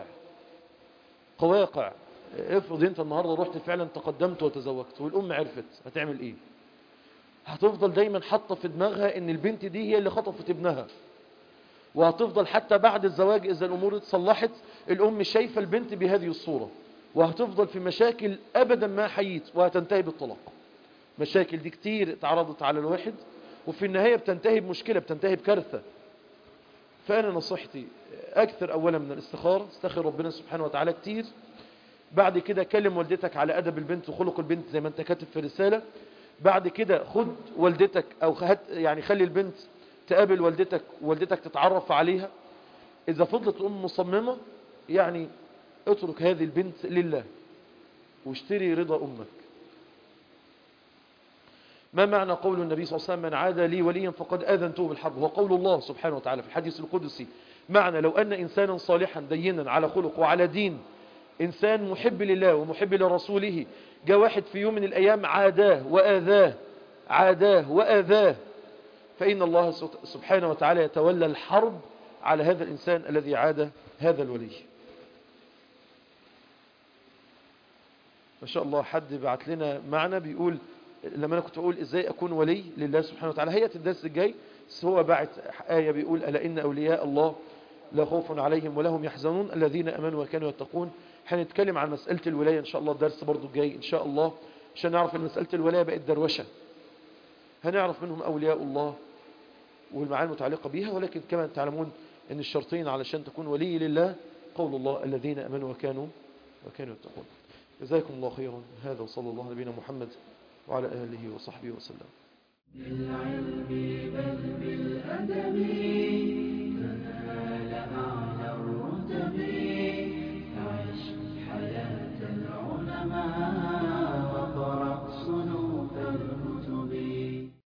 قواقع. افرض انت النهاردة رحت فعلا تقدمت وتزوجت والام عرفت، هتعمل ايه؟ هتفضل دايما حاطه في دماغها ان البنت دي هي اللي خطفت ابنها، وهتفضل حتى بعد الزواج اذا الامور اتصلحت الام شايفه البنت بهذه الصورة، وهتفضل في مشاكل ابدا ما حييت، وهتنتهي بالطلاق. مشاكل دي كتير اتعرضت على الواحد، وفي النهاية بتنتهي بمشكلة، بتنتهي بكارثة. فانا نصيحتي اكثر اولا من الاستخارة، استخر ربنا سبحانه وتعالى كتير. بعد كده كلم والدتك على أدب البنت وخلق البنت زي ما انت كاتب في رسالة. بعد كده خد والدتك أو يعني خلي البنت تقابل والدتك ووالدتك تتعرف عليها. إذا فضلت الأم مصممة يعني اترك هذه البنت لله واشتري رضا أمك. ما معنى قول النبي صلى الله عليه وسلم من عادى لي وليا فقد آذنته بالحرب؟ هو قول الله سبحانه وتعالى في الحديث القدسي. معنى لو أن إنسانا صالحا دينا على خلق وعلى دين، إنسان محب لله ومحب لرسوله، جاء واحد في يوم من الأيام عاداه وآذاه، فإن الله سبحانه وتعالى يتولى الحرب على هذا الإنسان الذي عاد هذا الولي. ما شاء الله حد بعت لنا معنى بيقول لما أنا كنت أقول إزاي أكون ولي لله سبحانه وتعالى، هي الدرس الجاي هو بعت آية بيقول ألا إن أولياء الله لا خوف عليهم ولا هم يحزنون الذين أمنوا وكانوا يتقون. هنتكلم عن مسألة الولاية إن شاء الله الدرس برضو الجاي إن شاء الله، عشان نعرف أن مسألة الولاية بقت دروشة. هنعرف منهم أولياء الله والمعاني المتعلقة بها، ولكن كما تعلمون أن الشرطين علشان تكون ولي لله قول الله الذين أمنوا وكانوا يتقون. جزاكم الله خيرا. هذا وصلى الله على نبينا محمد وعلى آله وصحبه وسلم. بالعلم بل بالأدب